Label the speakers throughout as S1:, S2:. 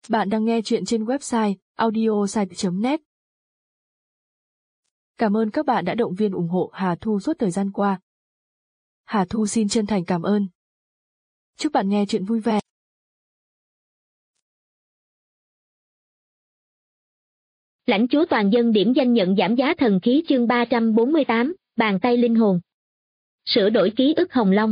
S1: Bạn đang nghe chuyện trên website audiosite.net. Cảm ơn các bạn đã động viên ủng hộ Hà Thu suốt thời gian qua. Hà Thu xin chân thành cảm ơn. Chúc bạn nghe chuyện vui vẻ.
S2: Lãnh chúa toàn dân điểm danh nhận giảm giá thần khí chương 348, bàn tay linh hồn. Sửa đổi ký ức Hồng Long.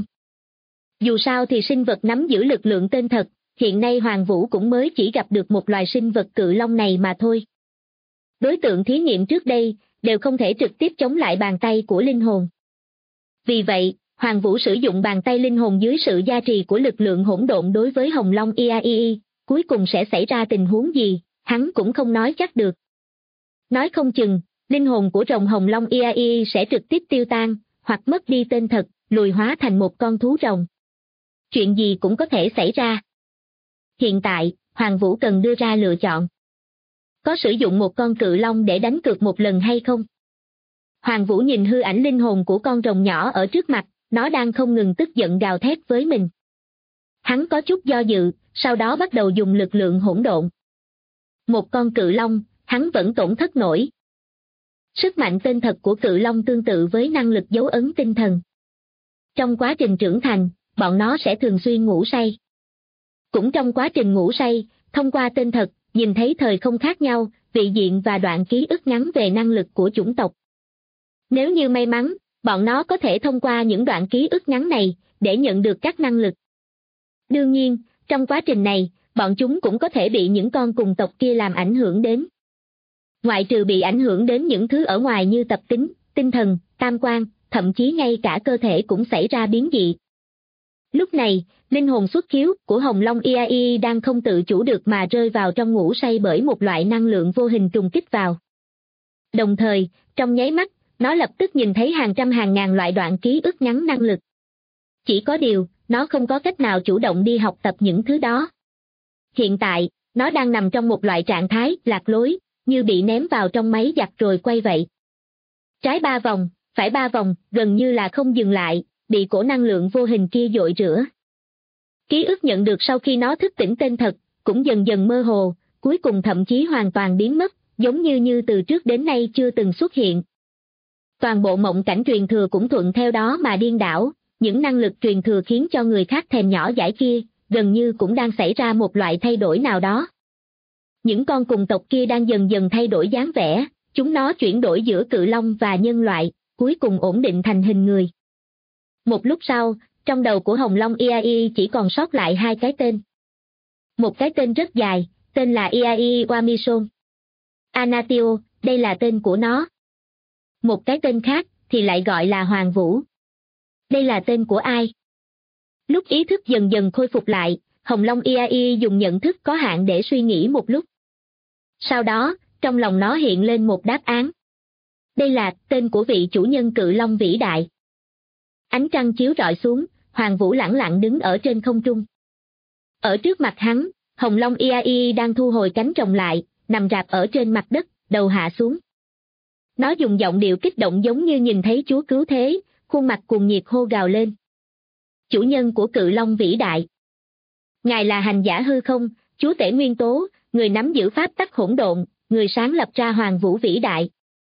S2: Dù sao thì sinh vật nắm giữ lực lượng tên thật, hiện nay Hoàng Vũ cũng mới chỉ gặp được một loài sinh vật cự long này mà thôi. Đối tượng thí nghiệm trước đây đều không thể trực tiếp chống lại bàn tay của linh hồn. Vì vậy, Hoàng Vũ sử dụng bàn tay linh hồn dưới sự gia trì của lực lượng hỗn độn đối với Hồng Long IAII, cuối cùng sẽ xảy ra tình huống gì, hắn cũng không nói chắc được. Nói không chừng, linh hồn của rồng Hồng Long IAII sẽ trực tiếp tiêu tan, hoặc mất đi tên thật, lùi hóa thành một con thú rồng. Chuyện gì cũng có thể xảy ra. Hiện tại, Hoàng Vũ cần đưa ra lựa chọn. Có sử dụng một con cự long để đánh cược một lần hay không? Hoàng Vũ nhìn hư ảnh linh hồn của con rồng nhỏ ở trước mặt, nó đang không ngừng tức giận gào thét với mình. Hắn có chút do dự, sau đó bắt đầu dùng lực lượng hỗn độn. Một con cự long, hắn vẫn tổn thất nổi. Sức mạnh tên thật của cự long tương tự với năng lực dấu ấn tinh thần. Trong quá trình trưởng thành, bọn nó sẽ thường xuyên ngủ say. Cũng trong quá trình ngủ say, thông qua tên thật, nhìn thấy thời không khác nhau, vị diện và đoạn ký ức ngắn về năng lực của chủng tộc. Nếu như may mắn, bọn nó có thể thông qua những đoạn ký ức ngắn này, để nhận được các năng lực. Đương nhiên, trong quá trình này, bọn chúng cũng có thể bị những con cùng tộc kia làm ảnh hưởng đến. Ngoại trừ bị ảnh hưởng đến những thứ ở ngoài như tập tính, tinh thần, tam quan, thậm chí ngay cả cơ thể cũng xảy ra biến dị. Lúc này, linh hồn xuất khiếu của Hồng Long IAI đang không tự chủ được mà rơi vào trong ngủ say bởi một loại năng lượng vô hình trùng kích vào. Đồng thời, trong nháy mắt, nó lập tức nhìn thấy hàng trăm hàng ngàn loại đoạn ký ức ngắn năng lực. Chỉ có điều, nó không có cách nào chủ động đi học tập những thứ đó. Hiện tại, nó đang nằm trong một loại trạng thái lạc lối, như bị ném vào trong máy giặt rồi quay vậy. Trái 3 vòng, phải 3 vòng, gần như là không dừng lại, bị cổ năng lượng vô hình kia dội rửa. Ký ức nhận được sau khi nó thức tỉnh tên thật, cũng dần dần mơ hồ, cuối cùng thậm chí hoàn toàn biến mất, giống như từ trước đến nay chưa từng xuất hiện. Toàn bộ mộng cảnh truyền thừa cũng thuận theo đó mà điên đảo, những năng lực truyền thừa khiến cho người khác thèm nhỏ dãi kia, gần như cũng đang xảy ra một loại thay đổi nào đó. Những con cùng tộc kia đang dần dần thay đổi dáng vẻ, chúng nó chuyển đổi giữa cự long và nhân loại, cuối cùng ổn định thành hình người. Một lúc sau, trong đầu của Hồng Long IAI chỉ còn sót lại 2 cái tên. Một cái tên rất dài, tên là IAI Wamison. Anatio, đây là tên của nó. Một cái tên khác thì lại gọi là Hoàng Vũ. Đây là tên của ai? Lúc ý thức dần dần khôi phục lại, Hồng Long IAI dùng nhận thức có hạn để suy nghĩ một lúc. Sau đó, trong lòng nó hiện lên một đáp án. Đây là tên của vị chủ nhân cự long vĩ đại. Ánh trăng chiếu rọi xuống, Hoàng Vũ lẳng lặng đứng ở trên không trung. Ở trước mặt hắn, Hồng Long IAI đang thu hồi cánh rồng lại, nằm rạp ở trên mặt đất, đầu hạ xuống. Nó dùng giọng điệu kích động giống như nhìn thấy Chúa cứu thế, khuôn mặt cuồng nhiệt hô gào lên. Chủ nhân của cự long vĩ đại. Ngài là hành giả hư không, chúa tể nguyên tố, người nắm giữ pháp tắc hỗn độn, người sáng lập ra Hoàng Vũ vĩ đại.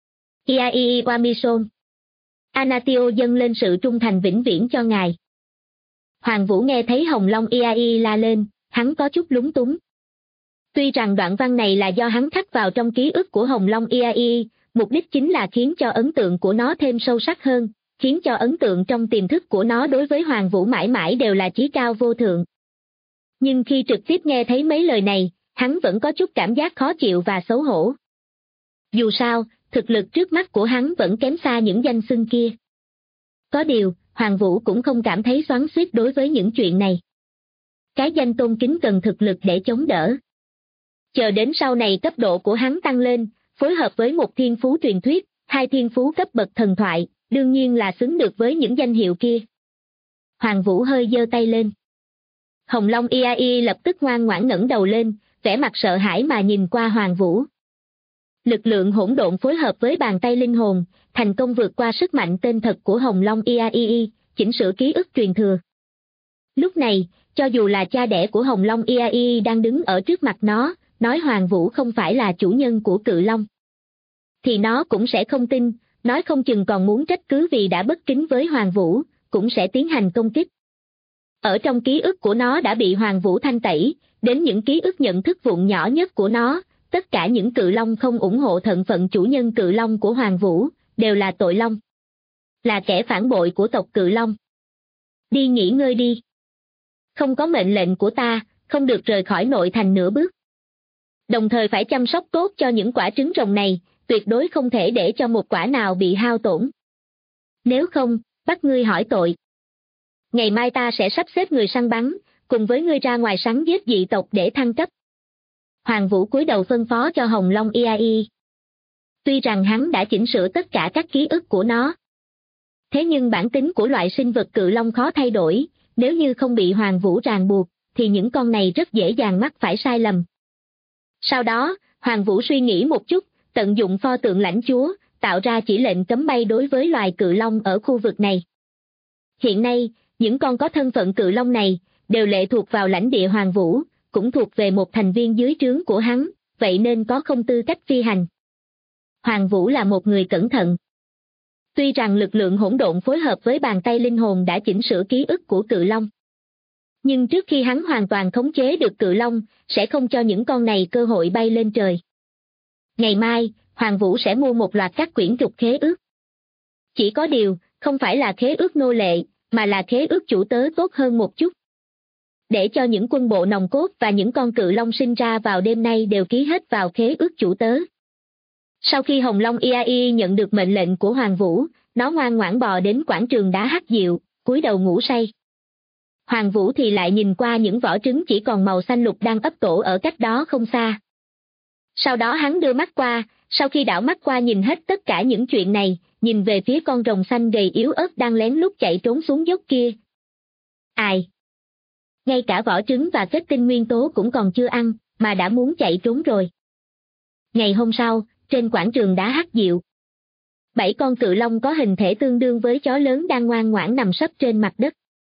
S2: IAI Wamison. Anatio dâng lên sự trung thành vĩnh viễn cho ngài. Hoàng Vũ nghe thấy Hồng Long IAI la lên, hắn có chút lúng túng. Tuy rằng đoạn văn này là do hắn khắc vào trong ký ức của Hồng Long IAI, mục đích chính là khiến cho ấn tượng của nó thêm sâu sắc hơn, khiến cho ấn tượng trong tiềm thức của nó đối với Hoàng Vũ mãi mãi đều là chí cao vô thượng. Nhưng khi trực tiếp nghe thấy mấy lời này, hắn vẫn có chút cảm giác khó chịu và xấu hổ. Dù sao, thực lực trước mắt của hắn vẫn kém xa những danh xưng kia. Có điều, Hoàng Vũ cũng không cảm thấy xoắn xuýt đối với những chuyện này. Cái danh tôn kính cần thực lực để chống đỡ. Chờ đến sau này cấp độ của hắn tăng lên, phối hợp với một thiên phú truyền thuyết, 2 thiên phú cấp bậc thần thoại, đương nhiên là xứng được với những danh hiệu kia. Hoàng Vũ hơi giơ tay lên. Hồng Long IAI lập tức ngoan ngoãn ngẩng đầu lên, vẻ mặt sợ hãi mà nhìn qua Hoàng Vũ. Lực lượng hỗn độn phối hợp với bàn tay linh hồn, thành công vượt qua sức mạnh tên thật của Hồng Long IAI, chỉnh sửa ký ức truyền thừa. Lúc này, cho dù là cha đẻ của Hồng Long IAI đang đứng ở trước mặt nó, nói Hoàng Vũ không phải là chủ nhân của Cự Long, thì nó cũng sẽ không tin, nói không chừng còn muốn trách cứ vì đã bất kính với Hoàng Vũ, cũng sẽ tiến hành công kích. Ở trong ký ức của nó đã bị Hoàng Vũ thanh tẩy, đến những ký ức nhận thức vụn nhỏ nhất của nó, tất cả những Cự Long không ủng hộ thân phận chủ nhân Cự Long của Hoàng Vũ, đều là tội long, là kẻ phản bội của tộc Cự Long. Đi nghỉ ngơi đi. Không có mệnh lệnh của ta, không được rời khỏi nội thành nửa bước. Đồng thời phải chăm sóc tốt cho những quả trứng rồng này, tuyệt đối không thể để cho một quả nào bị hao tổn. Nếu không, bắt ngươi hỏi tội. Ngày mai ta sẽ sắp xếp người săn bắn, cùng với ngươi ra ngoài săn giết dị tộc để thăng cấp. Hoàng Vũ cúi đầu phân phó cho Hồng Long IAI. Tuy rằng hắn đã chỉnh sửa tất cả các ký ức của nó, thế nhưng bản tính của loại sinh vật Cự Long khó thay đổi, nếu như không bị Hoàng Vũ ràng buộc, thì những con này rất dễ dàng mắc phải sai lầm. Sau đó, Hoàng Vũ suy nghĩ một chút, tận dụng pho tượng lãnh chúa, tạo ra chỉ lệnh cấm bay đối với loài Cự Long ở khu vực này. Hiện nay, những con có thân phận Cự Long này, đều lệ thuộc vào lãnh địa Hoàng Vũ, cũng thuộc về một thành viên dưới trướng của hắn, vậy nên có không tư cách phi hành. Hoàng Vũ là một người cẩn thận. Tuy rằng lực lượng hỗn độn phối hợp với bàn tay linh hồn đã chỉnh sửa ký ức của Cự Long, nhưng trước khi hắn hoàn toàn khống chế được Cự Long, sẽ không cho những con này cơ hội bay lên trời. Ngày mai, Hoàng Vũ sẽ mua một loạt các quyển trục khế ước. Chỉ có điều, không phải là khế ước nô lệ, mà là khế ước chủ tớ tốt hơn một chút. Để cho những quân bộ nòng cốt và những con Cự Long sinh ra vào đêm nay đều ký hết vào khế ước chủ tớ. Sau khi Hồng Long IAI nhận được mệnh lệnh của Hoàng Vũ, nó ngoan ngoãn bò đến quảng trường đá hắc diệu, cúi đầu ngủ say. Hoàng Vũ thì lại nhìn qua những vỏ trứng chỉ còn màu xanh lục đang ấp tổ ở cách đó không xa. Sau đó hắn đưa mắt qua, sau khi đảo mắt qua nhìn hết tất cả những chuyện này, nhìn về phía con rồng xanh gầy yếu ớt đang lén lút chạy trốn xuống dốc kia. Ai? Ngay cả vỏ trứng và kết tinh nguyên tố cũng còn chưa ăn, mà đã muốn chạy trốn rồi. Ngày hôm sau, trên quảng trường đá hắc diệu, 7 con Cự Long có hình thể tương đương với chó lớn đang ngoan ngoãn nằm sấp trên mặt đất.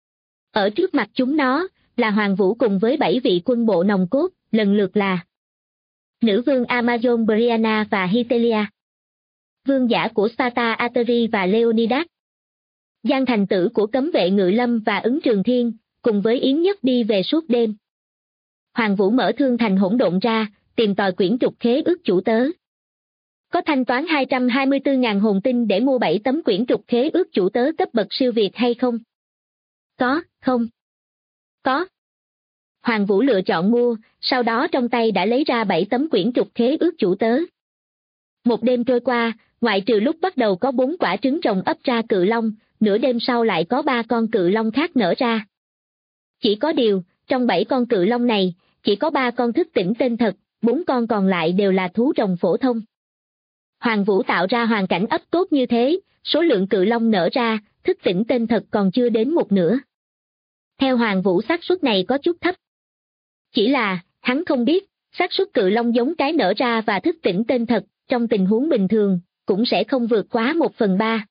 S2: Ở trước mặt chúng nó, là Hoàng Vũ cùng với 7 vị quân bộ nòng cốt, lần lượt là nữ vương Amazon Brianna và Hytelia, vương giả của Sparta Ateri và Leonidas, Giang thành tử của cấm vệ Ngự Lâm và Ứng Trường Thiên, cùng với Yến Nhất đi về suốt đêm. Hoàng Vũ mở thương thành hỗn độn ra, tìm tòi quyển trục khế ước chủ tớ. Có thanh toán 224.000 hồn tinh để mua 7 tấm quyển trục khế ước chủ tớ cấp bậc siêu việt hay không? Có, không? Có. Hoàng Vũ lựa chọn mua, sau đó trong tay đã lấy ra 7 tấm quyển trục khế ước chủ tớ. Một đêm trôi qua, ngoại trừ lúc bắt đầu có 4 quả trứng rồng ấp ra Cự Long, nửa đêm sau lại có 3 con Cự Long khác nở ra. Chỉ có điều, trong 7 con Cự Long này, chỉ có 3 con thức tỉnh tên thật, 4 con còn lại đều là thú rồng phổ thông. Hoàng Vũ tạo ra hoàn cảnh ấp tốt như thế, số lượng Cự Long nở ra, thức tỉnh tên thật còn chưa đến một nửa. Theo Hoàng Vũ xác suất này có chút thấp. Chỉ là, hắn không biết, xác suất Cự Long giống cái nở ra và thức tỉnh tên thật, trong tình huống bình thường, cũng sẽ không vượt quá 1/3.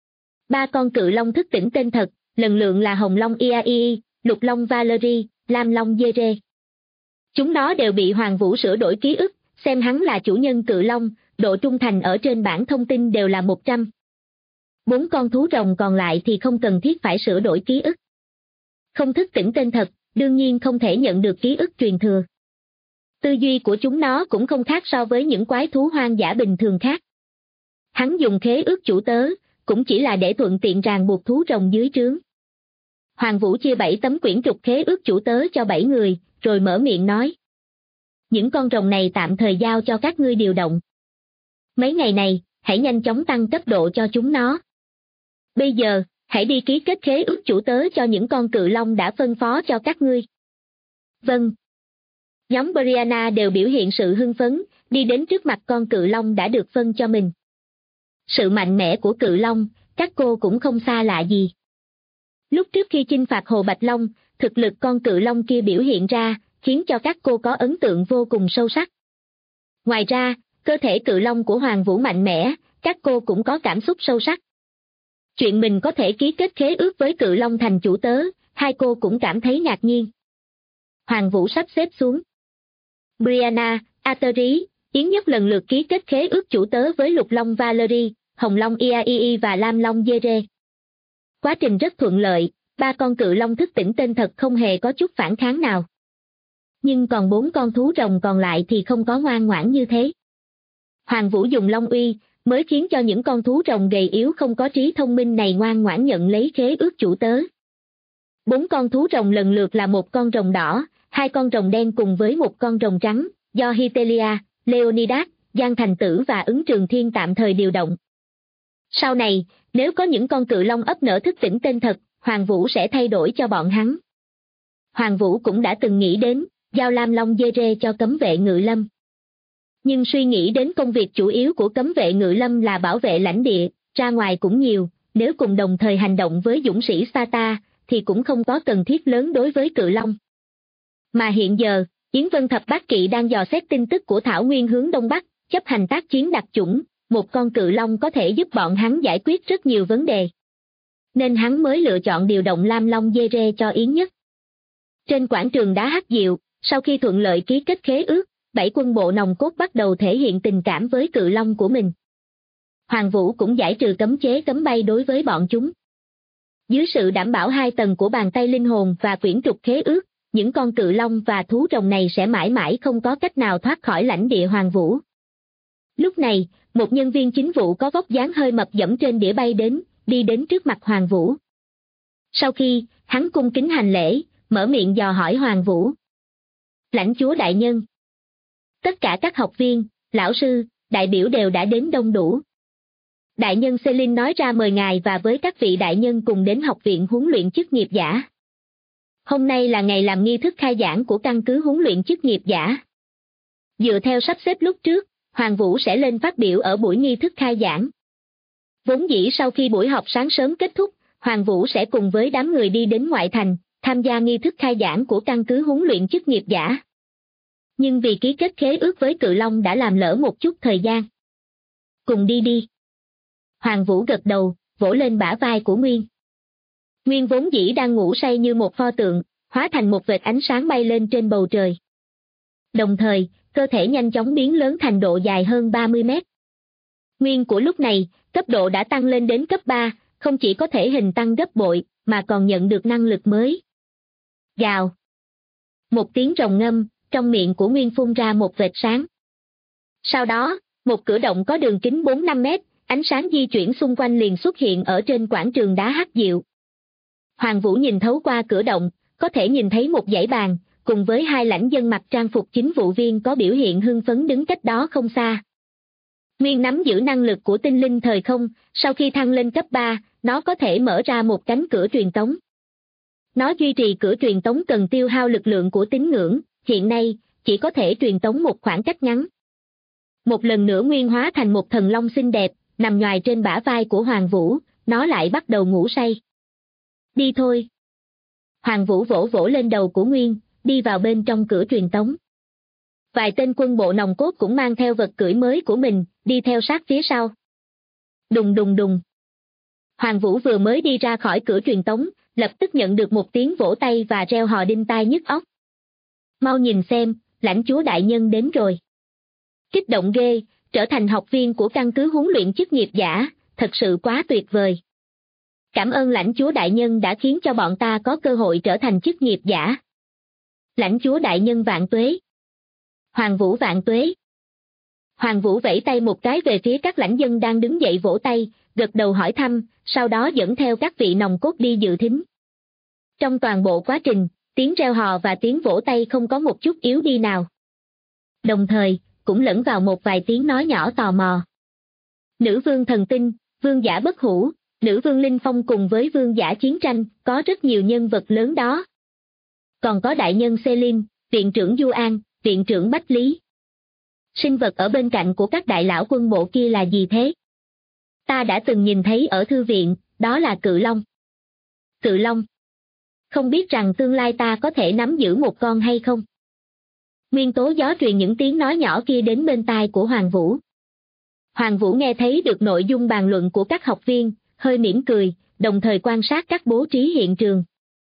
S2: 3 con Cự Long thức tỉnh tên thật, lần lượt là Hồng Long IAI, Lục Long Valerie, Lam Long Dere. Chúng nó đều bị Hoàng Vũ sửa đổi ký ức, xem hắn là chủ nhân Cự Long, độ trung thành ở trên bảng thông tin đều là 100. 4 con thú rồng còn lại thì không cần thiết phải sửa đổi ký ức. Không thức tỉnh tên thật, đương nhiên không thể nhận được ký ức truyền thừa. Tư duy của chúng nó cũng không khác so với những quái thú hoang dã bình thường khác. Hắn dùng khế ước chủ tớ, cũng chỉ là để thuận tiện ràng buộc thú rồng dưới trướng. Hoàng Vũ chia 7 tấm quyển trục khế ước chủ tớ cho 7 người, rồi mở miệng nói. Những con rồng này tạm thời giao cho các ngươi điều động. Mấy ngày này, hãy nhanh chóng tăng cấp độ cho chúng nó. Bây giờ, hãy đi ký kết khế ước chủ tớ cho những con Cự Long đã phân phó cho các ngươi. Vâng. Nhóm Brianna đều biểu hiện sự hưng phấn, đi đến trước mặt con Cự Long đã được phân cho mình. Sự mạnh mẽ của Cự Long, các cô cũng không xa lạ gì. Lúc trước khi chinh phạt Hồ Bạch Long, thực lực con Cự Long kia biểu hiện ra, khiến cho các cô có ấn tượng vô cùng sâu sắc. Ngoài ra, cơ thể Cự Long của Hoàng Vũ mạnh mẽ, các cô cũng có cảm xúc sâu sắc. Chuyện mình có thể ký kết khế ước với Cự Long thành chủ tớ, hai cô cũng cảm thấy ngạc nhiên. Hoàng Vũ sắp xếp xuống. Brianna, Ateri, Yến Nhất lần lượt ký kết khế ước chủ tớ với Lục Long Valerie, Hồng Long Iaii và Lam Long Dere. Quá trình rất thuận lợi, ba con cự long thức tỉnh tên thật không hề có chút phản kháng nào. Nhưng còn 4 con thú rồng còn lại thì không có ngoan ngoãn như thế. Hoàng Vũ dùng long uy, mới khiến cho những con thú rồng gầy yếu không có trí thông minh này ngoan ngoãn nhận lấy khế ước chủ tớ. 4 con thú rồng lần lượt là một con rồng đỏ, 2 con rồng đen cùng với một con rồng trắng, do Hitelia, Leonidas, Giang Thành Tử và Ứng Trường Thiên tạm thời điều động. Sau này, nếu có những con cự long ấp nở thức tỉnh tên thật, Hoàng Vũ sẽ thay đổi cho bọn hắn. Hoàng Vũ cũng đã từng nghĩ đến, giao Lam Long Dere cho cấm vệ ngự lâm. Nhưng suy nghĩ đến công việc chủ yếu của cấm vệ ngự lâm là bảo vệ lãnh địa, ra ngoài cũng nhiều, nếu cùng đồng thời hành động với dũng sĩ Sparta, thì cũng không có cần thiết lớn đối với cự long. Mà hiện giờ, Yến Vân Thập Bát Kỵ đang dò xét tin tức của Thảo Nguyên hướng Đông Bắc, chấp hành tác chiến đặc chủng, một con cự long có thể giúp bọn hắn giải quyết rất nhiều vấn đề. Nên hắn mới lựa chọn điều động Lam Long Dere cho Yến Nhất. Trên quảng trường đá Hắc Diệu, sau khi thuận lợi ký kết khế ước, 7 quân bộ nòng cốt bắt đầu thể hiện tình cảm với cự long của mình. Hoàng Vũ cũng giải trừ cấm chế cấm bay đối với bọn chúng. Dưới sự đảm bảo 2 tầng của bàn tay linh hồn và quyển trục khế ước, những con cự long và thú rồng này sẽ mãi mãi không có cách nào thoát khỏi lãnh địa Hoàng Vũ. Lúc này, một nhân viên chính vụ có vóc dáng hơi mập dẫm trên đĩa bay đi đến trước mặt Hoàng Vũ. Sau khi, hắn cung kính hành lễ, mở miệng dò hỏi Hoàng Vũ. Lãnh chúa đại nhân. Tất cả các học viên, lão sư, đại biểu đều đã đến đông đủ. Đại nhân Celine nói ra mời ngài và với các vị đại nhân cùng đến học viện huấn luyện chức nghiệp giả. Hôm nay là ngày làm nghi thức khai giảng của căn cứ huấn luyện chức nghiệp giả. Dựa theo sắp xếp lúc trước, Hoàng Vũ sẽ lên phát biểu ở buổi nghi thức khai giảng. Vốn dĩ sau khi buổi họp sáng sớm kết thúc, Hoàng Vũ sẽ cùng với đám người đi đến ngoại thành, tham gia nghi thức khai giảng của căn cứ huấn luyện chức nghiệp giả. Nhưng vì ký kết khế ước với Cự Long đã làm lỡ một chút thời gian. Cùng đi đi. Hoàng Vũ gật đầu, vỗ lên bả vai của Nguyên. Nguyên vốn dĩ đang ngủ say như một pho tượng, hóa thành một vệt ánh sáng bay lên trên bầu trời. Đồng thời, cơ thể nhanh chóng biến lớn thành độ dài hơn 30 mét. Nguyên của lúc này, cấp độ đã tăng lên đến cấp 3, không chỉ có thể hình tăng gấp bội, mà còn nhận được năng lực mới. Gào. Một tiếng rồng ngâm, trong miệng của Nguyên phun ra một vệt sáng. Sau đó, một cửa động có đường kính 4-5 mét, ánh sáng di chuyển xung quanh liền xuất hiện ở trên quảng trường đá Hắc Diệu. Hoàng Vũ nhìn thấu qua cửa động, có thể nhìn thấy một dãy bàn, cùng với 2 lãnh dân mặc trang phục chính vụ viên có biểu hiện hưng phấn đứng cách đó không xa. Nguyên nắm giữ năng lực của tinh linh thời không, sau khi thăng lên cấp 3, nó có thể mở ra một cánh cửa truyền tống. Nó duy trì cửa truyền tống cần tiêu hao lực lượng của tín ngưỡng, hiện nay, chỉ có thể truyền tống một khoảng cách ngắn. Một lần nữa Nguyên hóa thành một thần long xinh đẹp, nằm nhoài trên bả vai của Hoàng Vũ, nó lại bắt đầu ngủ say. Đi thôi. Hoàng Vũ vỗ vỗ lên đầu của Nguyên, đi vào bên trong cửa truyền tống. Vài tên quân bộ nòng cốt cũng mang theo vật cưỡi mới của mình, đi theo sát phía sau. Đùng đùng đùng. Hoàng Vũ vừa mới đi ra khỏi cửa truyền tống, lập tức nhận được một tiếng vỗ tay và reo hò đinh tai nhức óc. Mau nhìn xem, lãnh chúa đại nhân đến rồi. Kích động ghê, trở thành học viên của căn cứ huấn luyện chức nghiệp giả, thật sự quá tuyệt vời. Cảm ơn lãnh chúa đại nhân đã khiến cho bọn ta có cơ hội trở thành chức nghiệp giả. Lãnh chúa đại nhân vạn tuế. Hoàng Vũ vạn tuế. Hoàng Vũ vẫy tay một cái về phía các lãnh dân đang đứng dậy vỗ tay, gật đầu hỏi thăm, sau đó dẫn theo các vị nòng cốt đi dự thính. Trong toàn bộ quá trình, tiếng reo hò và tiếng vỗ tay không có một chút yếu đi nào. Đồng thời, cũng lẫn vào một vài tiếng nói nhỏ tò mò. Nữ vương thần tinh, vương giả bất hủ, nữ vương linh phong cùng với vương giả chiến tranh, có rất nhiều nhân vật lớn đó. Còn có đại nhân Celine, viện trưởng Du An, viện trưởng Bách Lý. Sinh vật ở bên cạnh của các đại lão quân bộ kia là gì thế? Ta đã từng nhìn thấy ở thư viện, đó là cự long. Cự long. Không biết rằng tương lai ta có thể nắm giữ một con hay không? Nguyên tố gió truyền những tiếng nói nhỏ kia đến bên tai của Hoàng Vũ. Hoàng Vũ nghe thấy được nội dung bàn luận của các học viên, hơi mỉm cười, đồng thời quan sát các bố trí hiện trường.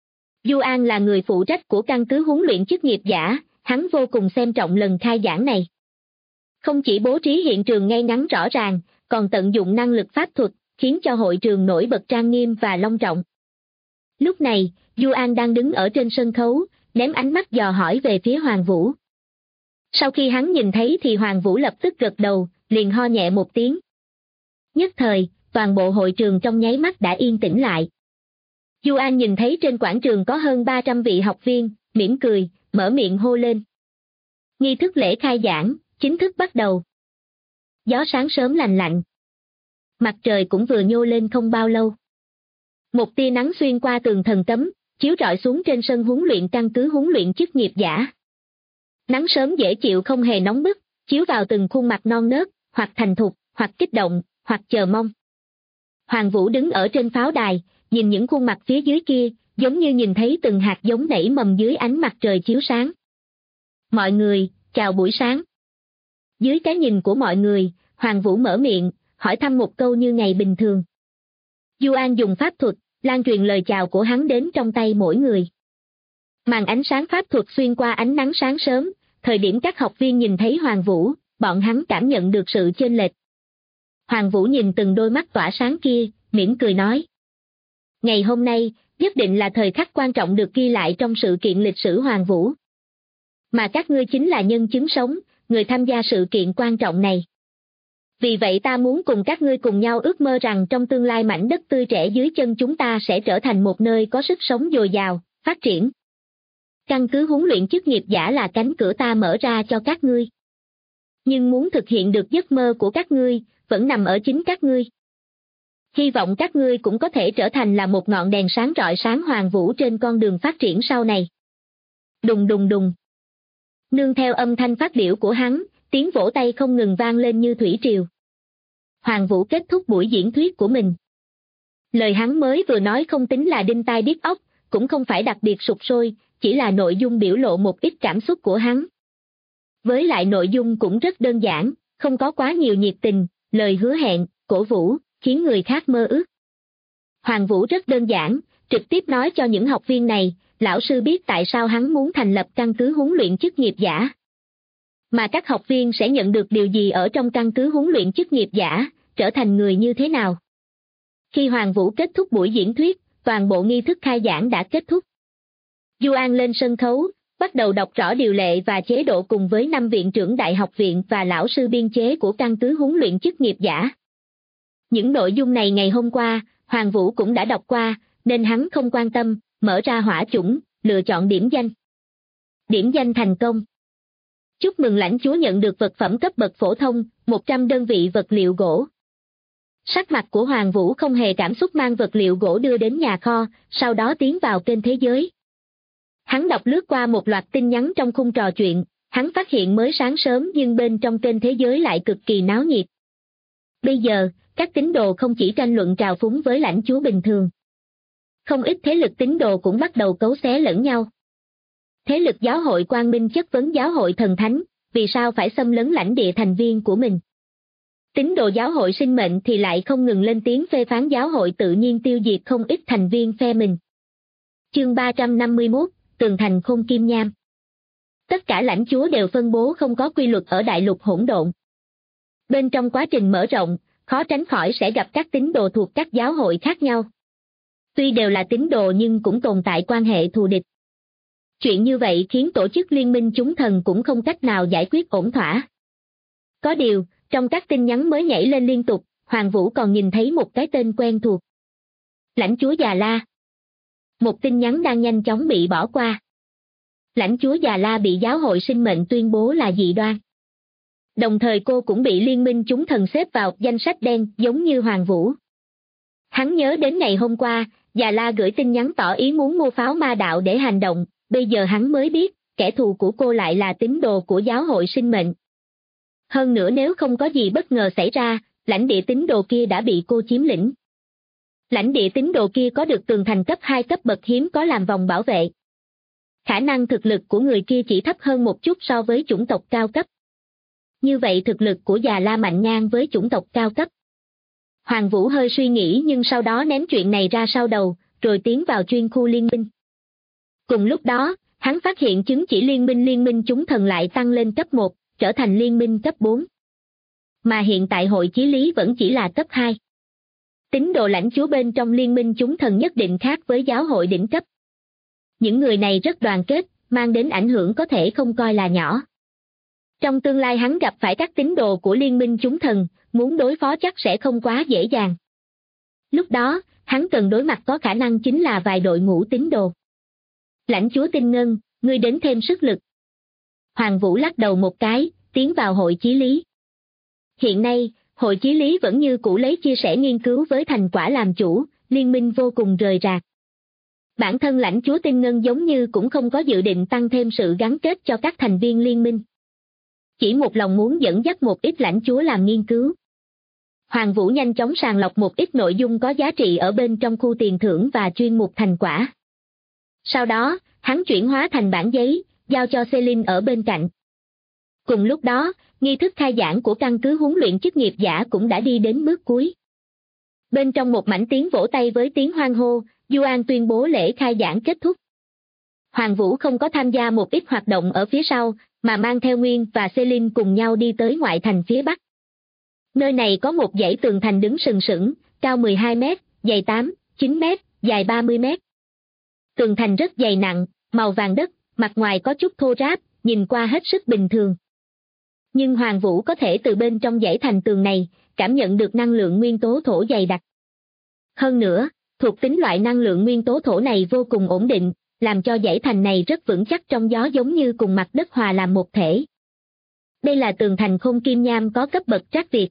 S2: Du An là người phụ trách của căn cứ huấn luyện chức nghiệp giả, hắn vô cùng xem trọng lần khai giảng này. Không chỉ bố trí hiện trường ngay ngắn rõ ràng, còn tận dụng năng lực pháp thuật, khiến cho hội trường nổi bật trang nghiêm và long trọng. Lúc này, Du An đang đứng ở trên sân khấu, ném ánh mắt dò hỏi về phía Hoàng Vũ. Sau khi hắn nhìn thấy thì Hoàng Vũ lập tức gật đầu, liền ho nhẹ một tiếng. Nhất thời, toàn bộ hội trường trong nháy mắt đã yên tĩnh lại. Du An nhìn thấy trên quảng trường có hơn 300 vị học viên, mỉm cười, mở miệng hô lên. Nghi thức lễ khai giảng, chính thức bắt đầu. Gió sáng sớm lành lạnh. Mặt trời cũng vừa nhô lên không bao lâu. Một tia nắng xuyên qua tường thần tấm, chiếu rọi xuống trên sân huấn luyện căn cứ huấn luyện chức nghiệp giả. Nắng sớm dễ chịu không hề nóng bức, chiếu vào từng khuôn mặt non nớt, hoặc thành thục, hoặc kích động, hoặc chờ mong. Hoàng Vũ đứng ở trên pháo đài, nhìn những khuôn mặt phía dưới kia, giống như nhìn thấy từng hạt giống nảy mầm dưới ánh mặt trời chiếu sáng. Mọi người, chào buổi sáng. Dưới cái nhìn của mọi người, Hoàng Vũ mở miệng, hỏi thăm một câu như ngày bình thường. Du An dùng pháp thuật, lan truyền lời chào của hắn đến trong tay mỗi người. Màn ánh sáng pháp thuật xuyên qua ánh nắng sáng sớm, thời điểm các học viên nhìn thấy Hoàng Vũ, bọn hắn cảm nhận được sự chênh lệch. Hoàng Vũ nhìn từng đôi mắt tỏa sáng kia, mỉm cười nói. Ngày hôm nay, nhất định là thời khắc quan trọng được ghi lại trong sự kiện lịch sử Hoàng Vũ. Mà các ngươi chính là nhân chứng sống, người tham gia sự kiện quan trọng này. Vì vậy ta muốn cùng các ngươi cùng nhau ước mơ rằng trong tương lai mảnh đất tươi trẻ dưới chân chúng ta sẽ trở thành một nơi có sức sống dồi dào, phát triển. Căn cứ huấn luyện chức nghiệp giả là cánh cửa ta mở ra cho các ngươi. Nhưng muốn thực hiện được giấc mơ của các ngươi, vẫn nằm ở chính các ngươi. Hy vọng các ngươi cũng có thể trở thành là một ngọn đèn sáng rọi sáng Hoàng Vũ trên con đường phát triển sau này. Đùng đùng đùng. Nương theo âm thanh phát biểu của hắn, tiếng vỗ tay không ngừng vang lên như thủy triều. Hoàng Vũ kết thúc buổi diễn thuyết của mình. Lời hắn mới vừa nói không tính là đinh tai nhức óc, cũng không phải đặc biệt sục sôi, chỉ là nội dung biểu lộ một ít cảm xúc của hắn. Với lại nội dung cũng rất đơn giản, không có quá nhiều nhiệt tình, lời hứa hẹn, cổ vũ, khiến người khác mơ ước. Hoàng Vũ rất đơn giản, trực tiếp nói cho những học viên này, lão sư biết tại sao hắn muốn thành lập căn cứ huấn luyện chức nghiệp giả. Mà các học viên sẽ nhận được điều gì ở trong căn cứ huấn luyện chức nghiệp giả, trở thành người như thế nào. Khi Hoàng Vũ kết thúc buổi diễn thuyết, toàn bộ nghi thức khai giảng đã kết thúc. Du An lên sân khấu, bắt đầu đọc rõ điều lệ và chế độ cùng với 5 viện trưởng đại học viện và lão sư biên chế của căn cứ huấn luyện chức nghiệp giả. Những nội dung này ngày hôm qua, Hoàng Vũ cũng đã đọc qua, nên hắn không quan tâm, mở ra hỏa chủng, lựa chọn điểm danh. Điểm danh thành công. Chúc mừng lãnh chúa nhận được vật phẩm cấp bậc phổ thông, 100 đơn vị vật liệu gỗ. Sắc mặt của Hoàng Vũ không hề cảm xúc mang vật liệu gỗ đưa đến nhà kho, sau đó tiến vào kênh thế giới. Hắn đọc lướt qua một loạt tin nhắn trong khung trò chuyện, hắn phát hiện mới sáng sớm nhưng bên trong kênh thế giới lại cực kỳ náo nhiệt. Bây giờ, các tín đồ không chỉ tranh luận trào phúng với lãnh chúa bình thường. Không ít thế lực tín đồ cũng bắt đầu cấu xé lẫn nhau. Thế lực giáo hội Quang Minh chất vấn giáo hội thần thánh, vì sao phải xâm lấn lãnh địa thành viên của mình. Tín đồ giáo hội sinh mệnh thì lại không ngừng lên tiếng phê phán giáo hội tự nhiên tiêu diệt không ít thành viên phe mình. Chương 351, Tường thành khôn kim nham. Tất cả lãnh chúa đều phân bố không có quy luật ở đại lục hỗn độn. Bên trong quá trình mở rộng, khó tránh khỏi sẽ gặp các tín đồ thuộc các giáo hội khác nhau. Tuy đều là tín đồ nhưng cũng tồn tại quan hệ thù địch. Chuyện như vậy khiến tổ chức liên minh chúng thần cũng không cách nào giải quyết ổn thỏa. Có điều, trong các tin nhắn mới nhảy lên liên tục, Hoàng Vũ còn nhìn thấy một cái tên quen thuộc. Lãnh chúa Già La. Một tin nhắn đang nhanh chóng bị bỏ qua. Lãnh chúa Già La bị giáo hội sinh mệnh tuyên bố là dị đoan. Đồng thời cô cũng bị liên minh chúng thần xếp vào danh sách đen giống như Hoàng Vũ. Hắn nhớ đến ngày hôm qua, Già La gửi tin nhắn tỏ ý muốn mua pháo ma đạo để hành động, bây giờ hắn mới biết, kẻ thù của cô lại là tín đồ của giáo hội sinh mệnh. Hơn nữa nếu không có gì bất ngờ xảy ra, lãnh địa tín đồ kia đã bị cô chiếm lĩnh. Lãnh địa tín đồ kia có được tường thành cấp 2 cấp bậc hiếm có làm vòng bảo vệ. Khả năng thực lực của người kia chỉ thấp hơn một chút so với chủng tộc cao cấp. Như vậy thực lực của Già La mạnh ngang với chủng tộc cao cấp. Hoàng Vũ hơi suy nghĩ nhưng sau đó ném chuyện này ra sau đầu, rồi tiến vào chuyên khu liên minh. Cùng lúc đó, hắn phát hiện chứng chỉ liên minh chúng thần lại tăng lên cấp 1, trở thành liên minh cấp 4. Mà hiện tại hội chí lý vẫn chỉ là cấp 2. Tín đồ lãnh chúa bên trong liên minh chúng thần nhất định khác với giáo hội đỉnh cấp. Những người này rất đoàn kết, mang đến ảnh hưởng có thể không coi là nhỏ. Trong tương lai hắn gặp phải các tín đồ của liên minh chúng thần, muốn đối phó chắc sẽ không quá dễ dàng. Lúc đó, hắn cần đối mặt có khả năng chính là vài đội ngũ tín đồ. Lãnh chúa Tinh Ngân, ngươi đến thêm sức lực. Hoàng Vũ lắc đầu một cái, tiến vào hội chí lý. Hiện nay, hội chí lý vẫn như cũ lấy chia sẻ nghiên cứu với thành quả làm chủ, liên minh vô cùng rời rạc. Bản thân lãnh chúa Tinh Ngân giống như cũng không có dự định tăng thêm sự gắn kết cho các thành viên liên minh. Chỉ một lòng muốn dẫn dắt một ít lãnh chúa làm nghiên cứu. Hoàng Vũ nhanh chóng sàng lọc một ít nội dung có giá trị ở bên trong khu tiền thưởng và chuyên mục thành quả. Sau đó, hắn chuyển hóa thành bản giấy, giao cho Celine ở bên cạnh. Cùng lúc đó, nghi thức khai giảng của căn cứ huấn luyện chức nghiệp giả cũng đã đi đến bước cuối. Bên trong một mảnh tiếng vỗ tay với tiếng hoan hô, Yuan tuyên bố lễ khai giảng kết thúc. Hoàng Vũ không có tham gia một ít hoạt động ở phía sau, mà mang theo Nguyên và Celine cùng nhau đi tới ngoại thành phía Bắc. Nơi này có một dãy tường thành đứng sừng sững, cao 12 mét, dày 8, 9 mét, dài 30 mét. Tường thành rất dày nặng, màu vàng đất, mặt ngoài có chút thô ráp, nhìn qua hết sức bình thường. Nhưng Hoàng Vũ có thể từ bên trong dãy thành tường này, cảm nhận được năng lượng nguyên tố thổ dày đặc. Hơn nữa, thuộc tính loại năng lượng nguyên tố thổ này vô cùng ổn định, làm cho dãy thành này rất vững chắc trong gió giống như cùng mặt đất hòa làm một thể. Đây là tường thành Khôn Kim Nham có cấp bậc trác Việt.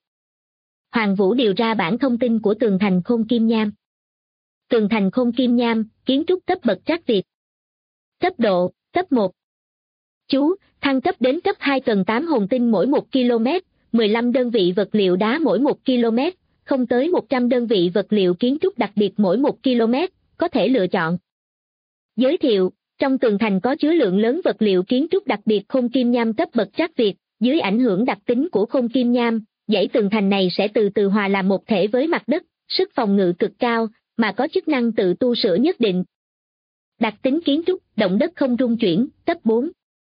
S2: Hoàng Vũ điều ra bản thông tin của tường thành Khôn Kim Nham. Tường thành Khôn Kim Nham, kiến trúc cấp bậc trác Việt. Cấp độ, cấp 1. Chú, thăng cấp đến cấp 2 cần 8 hồn tinh mỗi 1 km, 15 đơn vị vật liệu đá mỗi 1 km, không tới 100 đơn vị vật liệu kiến trúc đặc biệt mỗi 1 km, có thể lựa chọn. Giới thiệu, trong tường thành có chứa lượng lớn vật liệu kiến trúc đặc biệt Khôn Kim Nham cấp bậc trác Việt, dưới ảnh hưởng đặc tính của Khôn Kim Nham, dãy tường thành này sẽ từ từ hòa làm một thể với mặt đất, sức phòng ngự cực cao, mà có chức năng tự tu sửa nhất định. Đặc tính kiến trúc, động đất không rung chuyển, cấp 4.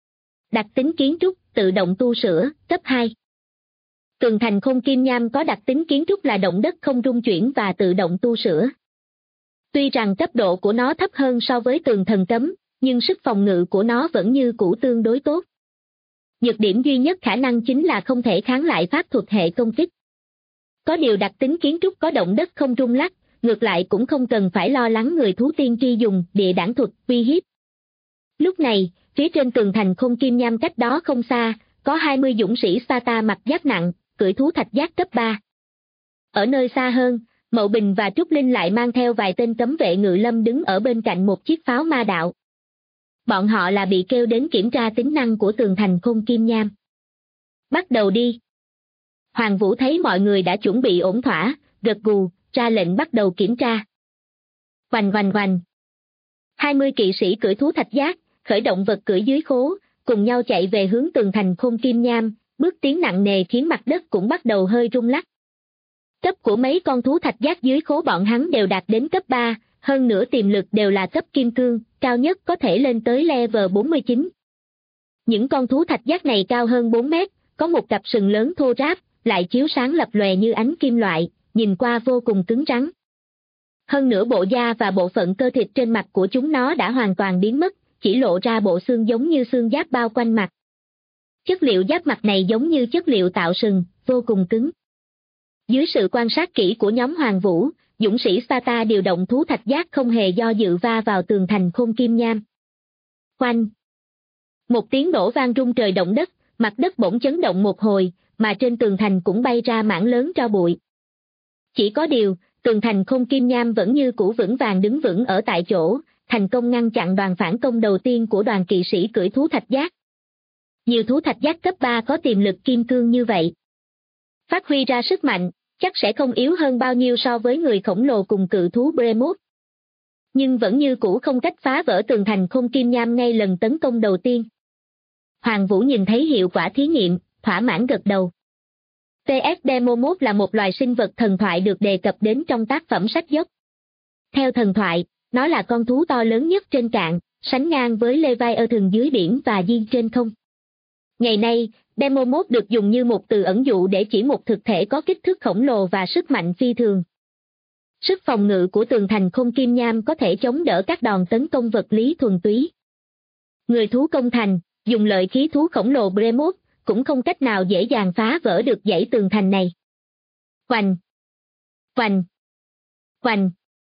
S2: Đặc tính kiến trúc, tự động tu sửa, cấp 2. Tường thành Khôn Kim Nham có đặc tính kiến trúc là động đất không rung chuyển và tự động tu sửa. Tuy rằng cấp độ của nó thấp hơn so với tường thần cấm, nhưng sức phòng ngự của nó vẫn như cũ tương đối tốt. Nhược điểm duy nhất khả năng chính là không thể kháng lại pháp thuật hệ công kích. Có điều đặc tính kiến trúc có động đất không rung lắc, ngược lại cũng không cần phải lo lắng người thú tiên tri dùng địa đảng thuật uy hiếp. Lúc này, phía trên tường thành Khôn Kim Nham cách đó không xa, có 20 dũng sĩ Sparta mặc giáp nặng, cưỡi thú thạch giác cấp 3. Ở nơi xa hơn, Mậu Bình và Trúc Linh lại mang theo vài tên cấm vệ ngự lâm đứng ở bên cạnh một chiếc pháo ma đạo. Bọn họ là bị kêu đến kiểm tra tính năng của tường thành Khôn Kim Nham. Bắt đầu đi. Hoàng Vũ thấy mọi người đã chuẩn bị ổn thỏa, gật gù, ra lệnh bắt đầu kiểm tra. Oành oành oành. 20 kỵ sĩ cưỡi thú thạch giác, khởi động vật cưỡi dưới khố, cùng nhau chạy về hướng tường thành Khôn Kim Nham, bước tiến nặng nề khiến mặt đất cũng bắt đầu hơi rung lắc. Cấp của mấy con thú thạch giác dưới khố bọn hắn đều đạt đến cấp 3, hơn nữa tiềm lực đều là cấp kim cương, cao nhất có thể lên tới level 49. Những con thú thạch giác này cao hơn 4 mét, có một cặp sừng lớn thô ráp, lại chiếu sáng lập lòe như ánh kim loại, nhìn qua vô cùng cứng rắn. Hơn nữa bộ da và bộ phận cơ thịt trên mặt của chúng nó đã hoàn toàn biến mất, chỉ lộ ra bộ xương giống như xương giáp bao quanh mặt. Chất liệu giáp mặt này giống như chất liệu tạo sừng, vô cùng cứng. Dưới sự quan sát kỹ của nhóm Hoàng Vũ, dũng sĩ Sparta điều động thú thạch giác không hề do dự va vào tường thành Khôn Kim Nham. Oanh! Một tiếng nổ vang rung trời động đất, mặt đất bỗng chấn động một hồi, mà trên tường thành cũng bay ra mảng lớn tro bụi. Chỉ có điều, tường thành Khôn Kim Nham vẫn như cũ vững vàng đứng vững ở tại chỗ, thành công ngăn chặn đoàn phản công đầu tiên của đoàn kỵ sĩ cưỡi thú thạch giác. Nhiều thú thạch giác cấp 3 có tiềm lực kim cương như vậy. Phát huy ra sức mạnh, chắc sẽ không yếu hơn bao nhiêu so với người khổng lồ cùng cự thú Behemoth. Nhưng vẫn như cũ không cách phá vỡ tường thành Khôn Kim Nham ngay lần tấn công đầu tiên. Hoàng Vũ nhìn thấy hiệu quả thí nghiệm, thỏa mãn gật đầu. TS Behemoth là một loài sinh vật thần thoại được đề cập đến trong tác phẩm sách dốc. Theo thần thoại, nó là con thú to lớn nhất trên cạn, sánh ngang với Leviathan dưới biển và Diên trên không. Ngày nay, Behemoth được dùng như một từ ẩn dụ để chỉ một thực thể có kích thước khổng lồ và sức mạnh phi thường. Sức phòng ngự của tường thành khôn kim nham có thể chống đỡ các đòn tấn công vật lý thuần túy. Người thú công thành, dùng lợi khí thú khổng lồ Behemoth, cũng không cách nào dễ dàng phá vỡ được dãy tường thành này. Oành! Oành! Oành!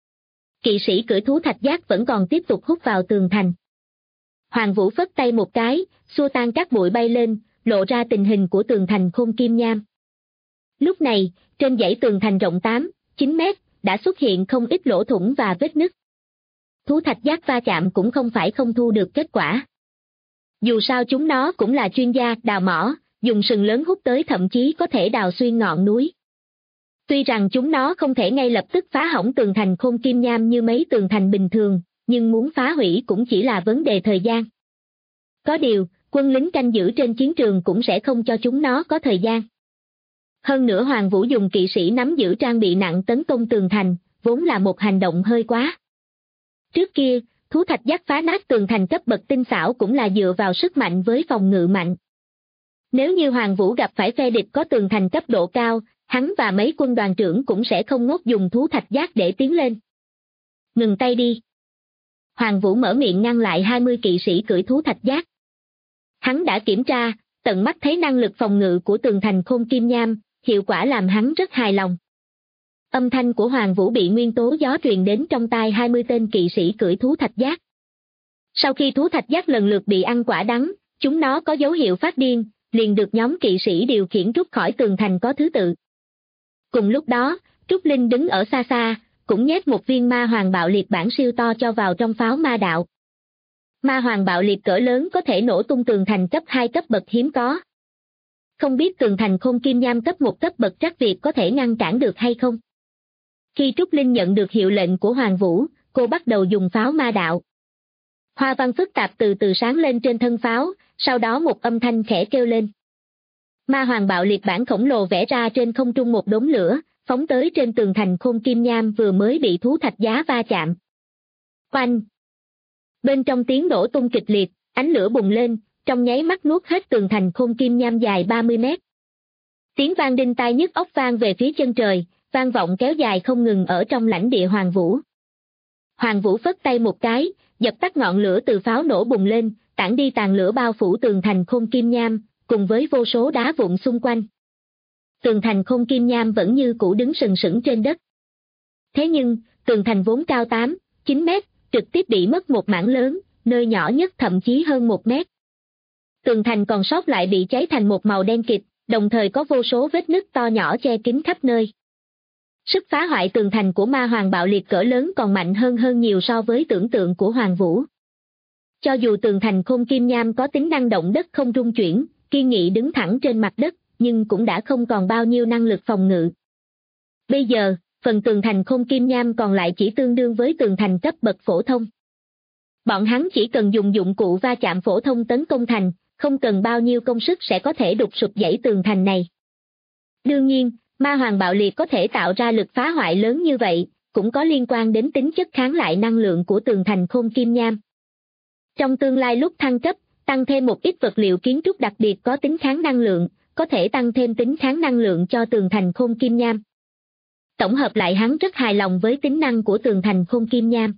S2: Kỵ sĩ cưỡi thú thạch giác vẫn còn tiếp tục hút vào tường thành. Hoàng Vũ phất tay một cái, xua tan các bụi bay lên, lộ ra tình hình của tường thành khôn kim nham. Lúc này, trên dãy tường thành rộng 8-9 mét, đã xuất hiện không ít lỗ thủng và vết nứt. Thú thạch giác va chạm cũng không phải không thu được kết quả. Dù sao chúng nó cũng là chuyên gia đào mỏ, dùng sừng lớn hút tới thậm chí có thể đào xuyên ngọn núi. Tuy rằng chúng nó không thể ngay lập tức phá hỏng tường thành khôn kim nham như mấy tường thành bình thường, nhưng muốn phá hủy cũng chỉ là vấn đề thời gian. Có điều, quân lính canh giữ trên chiến trường cũng sẽ không cho chúng nó có thời gian. Hơn nữa Hoàng Vũ dùng kỵ sĩ nắm giữ trang bị nặng tấn công tường thành, vốn là một hành động hơi quá. Trước kia, thú thạch giác phá nát tường thành cấp bậc tinh xảo cũng là dựa vào sức mạnh với phòng ngự mạnh. Nếu như Hoàng Vũ gặp phải phe địch có tường thành cấp độ cao, hắn và mấy quân đoàn trưởng cũng sẽ không ngốc dùng thú thạch giác để tiến lên. Ngừng tay đi. Hoàng Vũ mở miệng ngăn lại 20 kỵ sĩ cưỡi thú thạch giác. Hắn đã kiểm tra, tận mắt thấy năng lực phòng ngự của tường thành khôn kim nham, hiệu quả làm hắn rất hài lòng. Âm thanh của Hoàng Vũ bị nguyên tố gió truyền đến trong tai 20 tên kỵ sĩ cưỡi thú thạch giác. Sau khi thú thạch giác lần lượt bị ăn quả đắng, chúng nó có dấu hiệu phát điên, liền được nhóm kỵ sĩ điều khiển rút khỏi tường thành có thứ tự. Cùng lúc đó, Trúc Linh đứng ở xa xa, cũng nhét một viên ma hoàng bạo liệt bản siêu to cho vào trong pháo ma đạo. Ma hoàng bạo liệt cỡ lớn có thể nổ tung tường thành cấp 2 cấp bậc hiếm có. Không biết tường thành khôn kim nham cấp 1 cấp bậc Trắc Việt có thể ngăn cản được hay không? Khi Trúc Linh nhận được hiệu lệnh của Hoàng Vũ, cô bắt đầu dùng pháo ma đạo. Hoa văn phức tạp từ từ sáng lên trên thân pháo, sau đó một âm thanh khẽ kêu lên. Ma hoàng bạo liệt bản khổng lồ vẽ ra trên không trung một đốm lửa, phóng tới trên tường thành khôn kim nham vừa mới bị thú thạch giá va chạm. Oanh! Bên trong tiếng nổ tung kịch liệt, ánh lửa bùng lên, trong nháy mắt nuốt hết tường thành khôn kim nham dài 30 mét. Tiếng vang đinh tai nhức óc vang về phía chân trời, vang vọng kéo dài không ngừng ở trong lãnh địa Hoàng Vũ. Hoàng Vũ phất tay một cái, dập tắt ngọn lửa từ pháo nổ bùng lên, tản đi tàn lửa bao phủ tường thành khôn kim nham, cùng với vô số đá vụn xung quanh. Tường thành khôn kim nham vẫn như cũ đứng sừng sững trên đất. Thế nhưng, tường thành vốn cao 8-9 mét, trực tiếp bị mất một mảng lớn, nơi nhỏ nhất thậm chí hơn 1 mét. Tường thành còn sót lại bị cháy thành một màu đen kịt, đồng thời có vô số vết nứt to nhỏ che kín khắp nơi. Sức phá hoại tường thành của ma hoàng bạo liệt cỡ lớn còn mạnh hơn nhiều so với tưởng tượng của Hoàng Vũ. Cho dù tường thành khôn kim nham có tính năng động đất không rung chuyển, kiên nghị đứng thẳng trên mặt đất, nhưng cũng đã không còn bao nhiêu năng lực phòng ngự. Bây giờ, phần tường thành khôn kim nham còn lại chỉ tương đương với tường thành cấp bậc phổ thông. Bọn hắn chỉ cần dùng dụng cụ va chạm phổ thông tấn công thành, không cần bao nhiêu công sức sẽ có thể đục sụp dãy tường thành này. Đương nhiên, ma hoàng bạo liệt có thể tạo ra lực phá hoại lớn như vậy, cũng có liên quan đến tính chất kháng lại năng lượng của tường thành khôn kim nham. Trong tương lai lúc thăng cấp, tăng thêm một ít vật liệu kiến trúc đặc biệt có tính kháng năng lượng, có thể tăng thêm tính kháng năng lượng cho tường thành khôn kim nham. Tổng hợp lại hắn rất hài lòng với tính năng của tường thành khôn kim nham.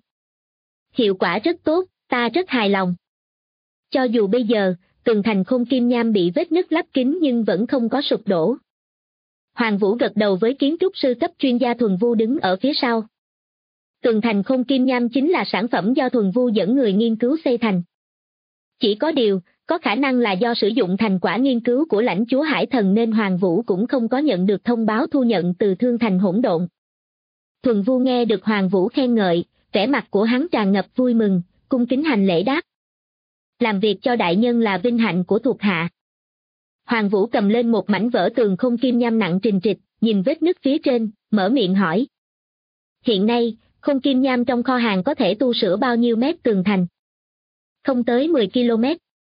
S2: Hiệu quả rất tốt, ta rất hài lòng. Cho dù bây giờ, tường thành khôn kim nham bị vết nứt lắp kín nhưng vẫn không có sụp đổ. Hoàng Vũ gật đầu với kiến trúc sư cấp chuyên gia Thuần Vu đứng ở phía sau. Tường thành khôn kim nham chính là sản phẩm do Thuần Vu dẫn người nghiên cứu xây thành. Chỉ có điều, có khả năng là do sử dụng thành quả nghiên cứu của lãnh chúa Hải Thần nên Hoàng Vũ cũng không có nhận được thông báo thu nhận từ Thương Thành Hỗn Độn. Thuần Vu nghe được Hoàng Vũ khen ngợi, vẻ mặt của hắn tràn ngập vui mừng, cung kính hành lễ đáp. Làm việc cho đại nhân là vinh hạnh của thuộc hạ. Hoàng Vũ cầm lên một mảnh vỡ tường khôn kim nham nặng trình trịch, nhìn vết nứt phía trên, mở miệng hỏi. Hiện nay, khôn kim nham trong kho hàng có thể tu sửa bao nhiêu mét tường thành? Không tới 10 km.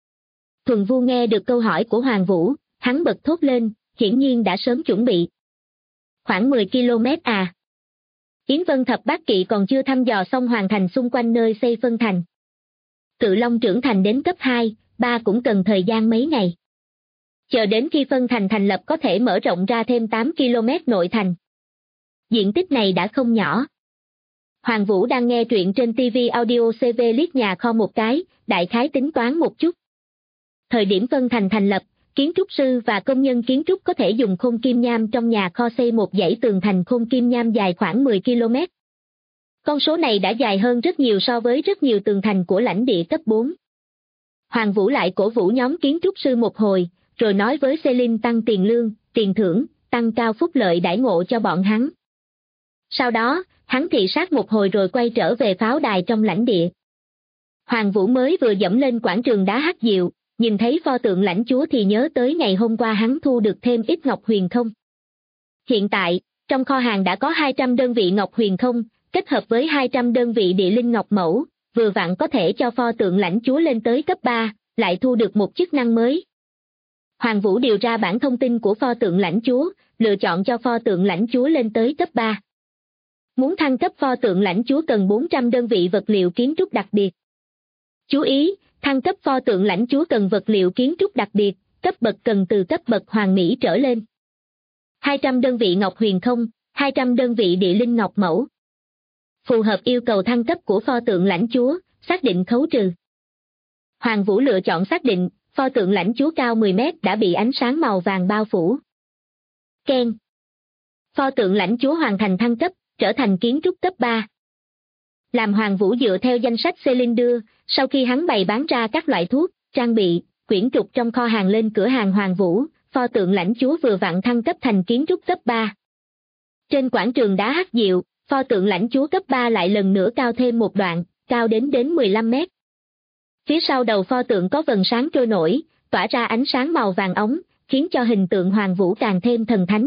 S2: Thuần Vu nghe được câu hỏi của Hoàng Vũ, hắn bật thốt lên, hiển nhiên đã sớm chuẩn bị. Khoảng 10 km à? Yến Vân Thập Bát Kỵ còn chưa thăm dò xong hoàn thành xung quanh nơi xây phân thành. Cự long trưởng thành đến cấp 2, 3 cũng cần thời gian mấy ngày. Chờ đến khi phân thành thành lập có thể mở rộng ra thêm 8 km nội thành. Diện tích này đã không nhỏ. Hoàng Vũ đang nghe truyện trên TV Audio CV liếc nhà kho một cái, đại khái tính toán một chút. Thời điểm phân thành thành lập, kiến trúc sư và công nhân kiến trúc có thể dùng khung kim nham trong nhà kho xây một dãy tường thành khung kim nham dài khoảng 10 km. Con số này đã dài hơn rất nhiều so với rất nhiều tường thành của lãnh địa cấp 4. Hoàng Vũ lại cổ vũ nhóm kiến trúc sư một hồi, rồi nói với Celine tăng tiền lương, tiền thưởng, tăng cao phúc lợi đãi ngộ cho bọn hắn. Sau đó, hắn thị sát một hồi rồi quay trở về pháo đài trong lãnh địa. Hoàng Vũ mới vừa dẫm lên quảng trường đá hắc diệu, nhìn thấy pho tượng lãnh chúa thì nhớ tới ngày hôm qua hắn thu được thêm ít ngọc huyền không. Hiện tại, trong kho hàng đã có 200 đơn vị ngọc huyền không, kết hợp với 200 đơn vị địa linh ngọc mẫu, vừa vặn có thể cho pho tượng lãnh chúa lên tới cấp 3, lại thu được một chức năng mới. Hoàng Vũ điều ra bản thông tin của pho tượng lãnh chúa, lựa chọn cho pho tượng lãnh chúa lên tới cấp 3. Muốn thăng cấp pho tượng lãnh chúa cần 400 đơn vị vật liệu kiến trúc đặc biệt. Chú ý, thăng cấp pho tượng lãnh chúa cần vật liệu kiến trúc đặc biệt, cấp bậc cần từ cấp bậc hoàng mỹ trở lên. 200 đơn vị ngọc huyền không, 200 đơn vị địa linh ngọc mẫu. Phù hợp yêu cầu thăng cấp của pho tượng lãnh chúa, xác định khấu trừ. Hoàng Vũ lựa chọn xác định, pho tượng lãnh chúa cao 10 mét đã bị ánh sáng màu vàng bao phủ. Keng. Pho tượng lãnh chúa hoàn thành thăng cấp, trở thành kiến trúc cấp 3. Làm Hoàng Vũ dựa theo danh sách Celine đưa, sau khi hắn bày bán ra các loại thuốc, trang bị, quyển trục trong kho hàng lên cửa hàng Hoàng Vũ, pho tượng lãnh chúa vừa vặn thăng cấp thành kiến trúc cấp 3. Trên quảng trường đá hắc diệu, pho tượng lãnh chúa cấp 3 lại lần nữa cao thêm một đoạn, cao đến 15 mét. Phía sau đầu pho tượng có vầng sáng trôi nổi, tỏa ra ánh sáng màu vàng óng, khiến cho hình tượng Hoàng Vũ càng thêm thần thánh.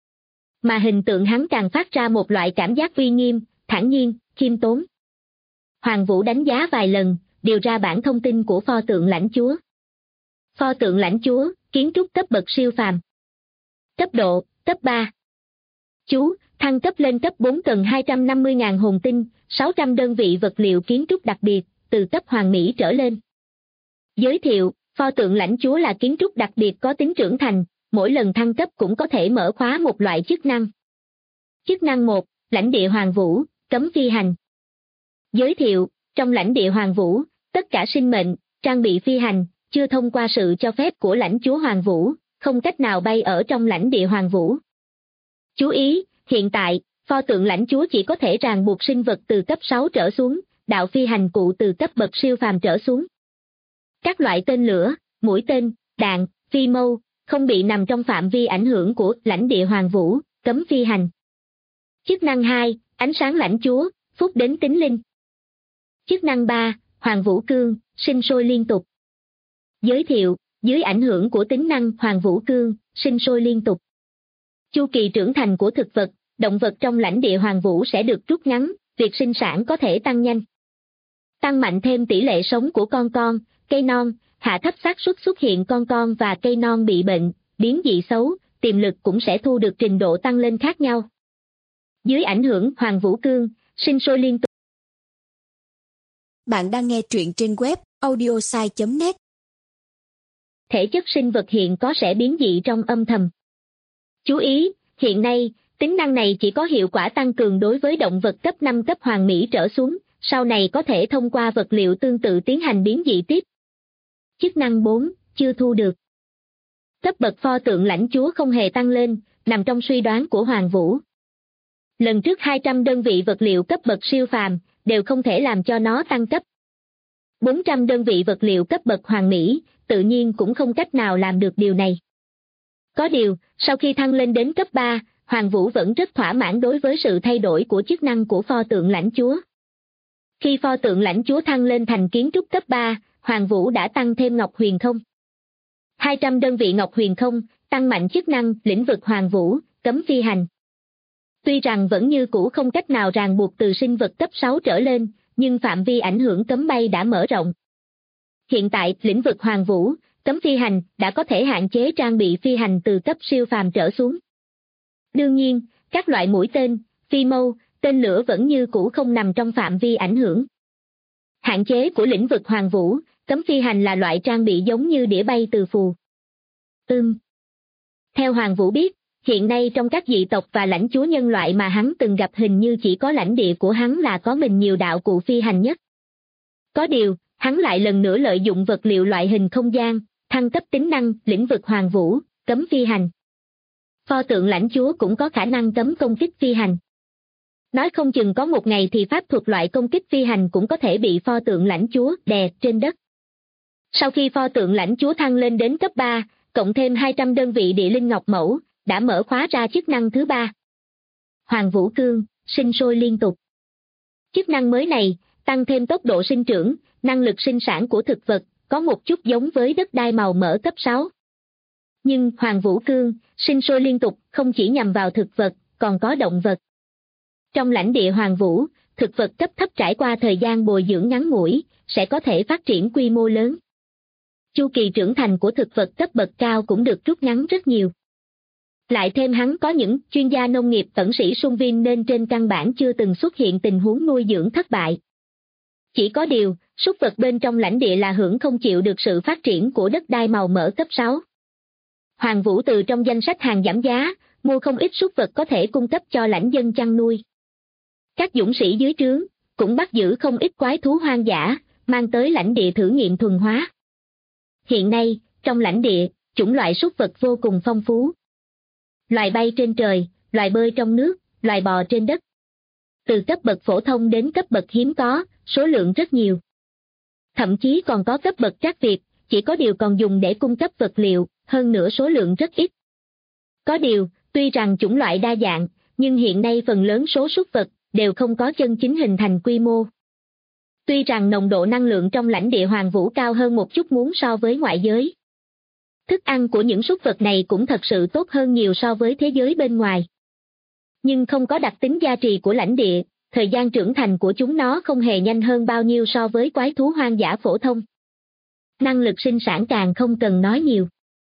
S2: Mà hình tượng hắn càng phát ra một loại cảm giác uy nghiêm, thản nhiên, khiêm tốn. Hoàng Vũ đánh giá vài lần, điều ra bản thông tin của pho tượng lãnh chúa. Pho tượng lãnh chúa, kiến trúc cấp bậc siêu phàm. Cấp độ, cấp 3. Chú, thăng cấp lên cấp 4 cần 250.000 hồn tinh, 600 đơn vị vật liệu kiến trúc đặc biệt, từ cấp hoàng mỹ trở lên. Giới thiệu, pho tượng lãnh chúa là kiến trúc đặc biệt có tính trưởng thành, mỗi lần thăng cấp cũng có thể mở khóa một loại chức năng. Chức năng 1, lãnh địa Hoàng Vũ, cấm phi hành. Giới thiệu, trong lãnh địa Hoàng Vũ, tất cả sinh mệnh, trang bị phi hành, chưa thông qua sự cho phép của lãnh chúa Hoàng Vũ, không cách nào bay ở trong lãnh địa Hoàng Vũ. Chú ý, hiện tại, pho tượng lãnh chúa chỉ có thể ràng buộc sinh vật từ cấp 6 trở xuống, đạo phi hành cụ từ cấp bậc siêu phàm trở xuống. Các loại tên lửa, mũi tên, đạn, phi mâu, không bị nằm trong phạm vi ảnh hưởng của lãnh địa Hoàng Vũ, cấm phi hành. Chức năng 2, ánh sáng lãnh chúa, phúc đến tính linh. Chức năng 3, Hoàng Vũ Cương, sinh sôi liên tục. Giới thiệu, dưới ảnh hưởng của tính năng Hoàng Vũ Cương, sinh sôi liên tục. Chu kỳ trưởng thành của thực vật, động vật trong lãnh địa Hoàng Vũ sẽ được rút ngắn, việc sinh sản có thể tăng nhanh. Tăng mạnh thêm tỷ lệ sống của con, cây non, hạ thấp xác suất xuất hiện con và cây non bị bệnh, biến dị xấu, tiềm lực cũng sẽ thu được trình độ tăng lên khác nhau. Dưới ảnh hưởng Hoàng Vũ Cương, sinh sôi liên tục.
S3: Bạn đang nghe truyện trên web audiosai.net.
S2: Thể chất sinh vật hiện có sẽ biến dị trong âm thầm. Chú ý, hiện nay, tính năng này chỉ có hiệu quả tăng cường đối với động vật cấp 5 cấp hoàng mỹ trở xuống, sau này có thể thông qua vật liệu tương tự tiến hành biến dị tiếp. Chức năng 4, chưa thu được. Cấp bậc pho tượng lãnh chúa không hề tăng lên, nằm trong suy đoán của Hoàng Vũ. Lần trước 200 đơn vị vật liệu cấp bậc siêu phàm, đều không thể làm cho nó tăng cấp. 400 đơn vị vật liệu cấp bậc hoàng mỹ, tự nhiên cũng không cách nào làm được điều này. Có điều, sau khi thăng lên đến cấp 3, Hoàng Vũ vẫn rất thỏa mãn đối với sự thay đổi của chức năng của pho tượng lãnh chúa. Khi pho tượng lãnh chúa thăng lên thành kiến trúc cấp 3, Hoàng Vũ đã tăng thêm ngọc huyền không. 200 đơn vị ngọc huyền không, tăng mạnh chức năng lĩnh vực Hoàng Vũ, cấm phi hành. Tuy rằng vẫn như cũ không cách nào ràng buộc từ sinh vật cấp 6 trở lên, nhưng phạm vi ảnh hưởng cấm bay đã mở rộng. Hiện tại, lĩnh vực Hoàng Vũ, cấm phi hành, đã có thể hạn chế trang bị phi hành từ cấp siêu phàm trở xuống. Đương nhiên, các loại mũi tên, phi mâu, tên lửa vẫn như cũ không nằm trong phạm vi ảnh hưởng. Hạn chế của lĩnh vực Hoàng Vũ, cấm phi hành là loại trang bị giống như đĩa bay từ phù. Theo Hoàng Vũ biết, hiện nay trong các dị tộc và lãnh chúa nhân loại mà hắn từng gặp hình như chỉ có lãnh địa của hắn là có mình nhiều đạo cụ phi hành nhất. Có điều, hắn lại lần nữa lợi dụng vật liệu loại hình không gian, thăng cấp tính năng lĩnh vực Hoàng Vũ, cấm phi hành. Pho tượng lãnh chúa cũng có khả năng cấm công kích phi hành. Nói không chừng có một ngày thì pháp thuật loại công kích phi hành cũng có thể bị pho tượng lãnh chúa đè trên đất. Sau khi pho tượng lãnh chúa thăng lên đến cấp 3, cộng thêm 200 đơn vị địa linh ngọc mẫu, đã mở khóa ra chức năng thứ 3. Hoàng Vũ Cương, sinh sôi liên tục. Chức năng mới này, tăng thêm tốc độ sinh trưởng, năng lực sinh sản của thực vật, có một chút giống với đất đai màu mỡ cấp 6. Nhưng Hoàng Vũ Cương, sinh sôi liên tục, không chỉ nhằm vào thực vật, còn có động vật. Trong lãnh địa Hoàng Vũ, thực vật cấp thấp trải qua thời gian bồi dưỡng ngắn ngủi, sẽ có thể phát triển quy mô lớn. Chu kỳ trưởng thành của thực vật cấp bậc cao cũng được rút ngắn rất nhiều. Lại thêm hắn có những chuyên gia nông nghiệp ẩn sĩ sung viên nên trên căn bản chưa từng xuất hiện tình huống nuôi dưỡng thất bại. Chỉ có điều, súc vật bên trong lãnh địa là hưởng không chịu được sự phát triển của đất đai màu mỡ cấp 6. Hoàng Vũ từ trong danh sách hàng giảm giá, mua không ít súc vật có thể cung cấp cho lãnh dân chăn nuôi. Các dũng sĩ dưới trướng cũng bắt giữ không ít quái thú hoang dã, mang tới lãnh địa thử nghiệm thuần hóa. Hiện nay, trong lãnh địa, chủng loại súc vật vô cùng phong phú. Loài bay trên trời, loài bơi trong nước, loài bò trên đất. Từ cấp bậc phổ thông đến cấp bậc hiếm có, số lượng rất nhiều. Thậm chí còn có cấp bậc trác Việt, chỉ có điều còn dùng để cung cấp vật liệu, hơn nữa số lượng rất ít. Có điều, tuy rằng chủng loại đa dạng, nhưng hiện nay phần lớn số súc vật đều không có chân chính hình thành quy mô. Tuy rằng nồng độ năng lượng trong lãnh địa Hoàng Vũ cao hơn một chút muốn so với ngoại giới. Thức ăn của những súc vật này cũng thật sự tốt hơn nhiều so với thế giới bên ngoài. Nhưng không có đặc tính gia trì của lãnh địa, thời gian trưởng thành của chúng nó không hề nhanh hơn bao nhiêu so với quái thú hoang dã phổ thông. Năng lực sinh sản càng không cần nói nhiều.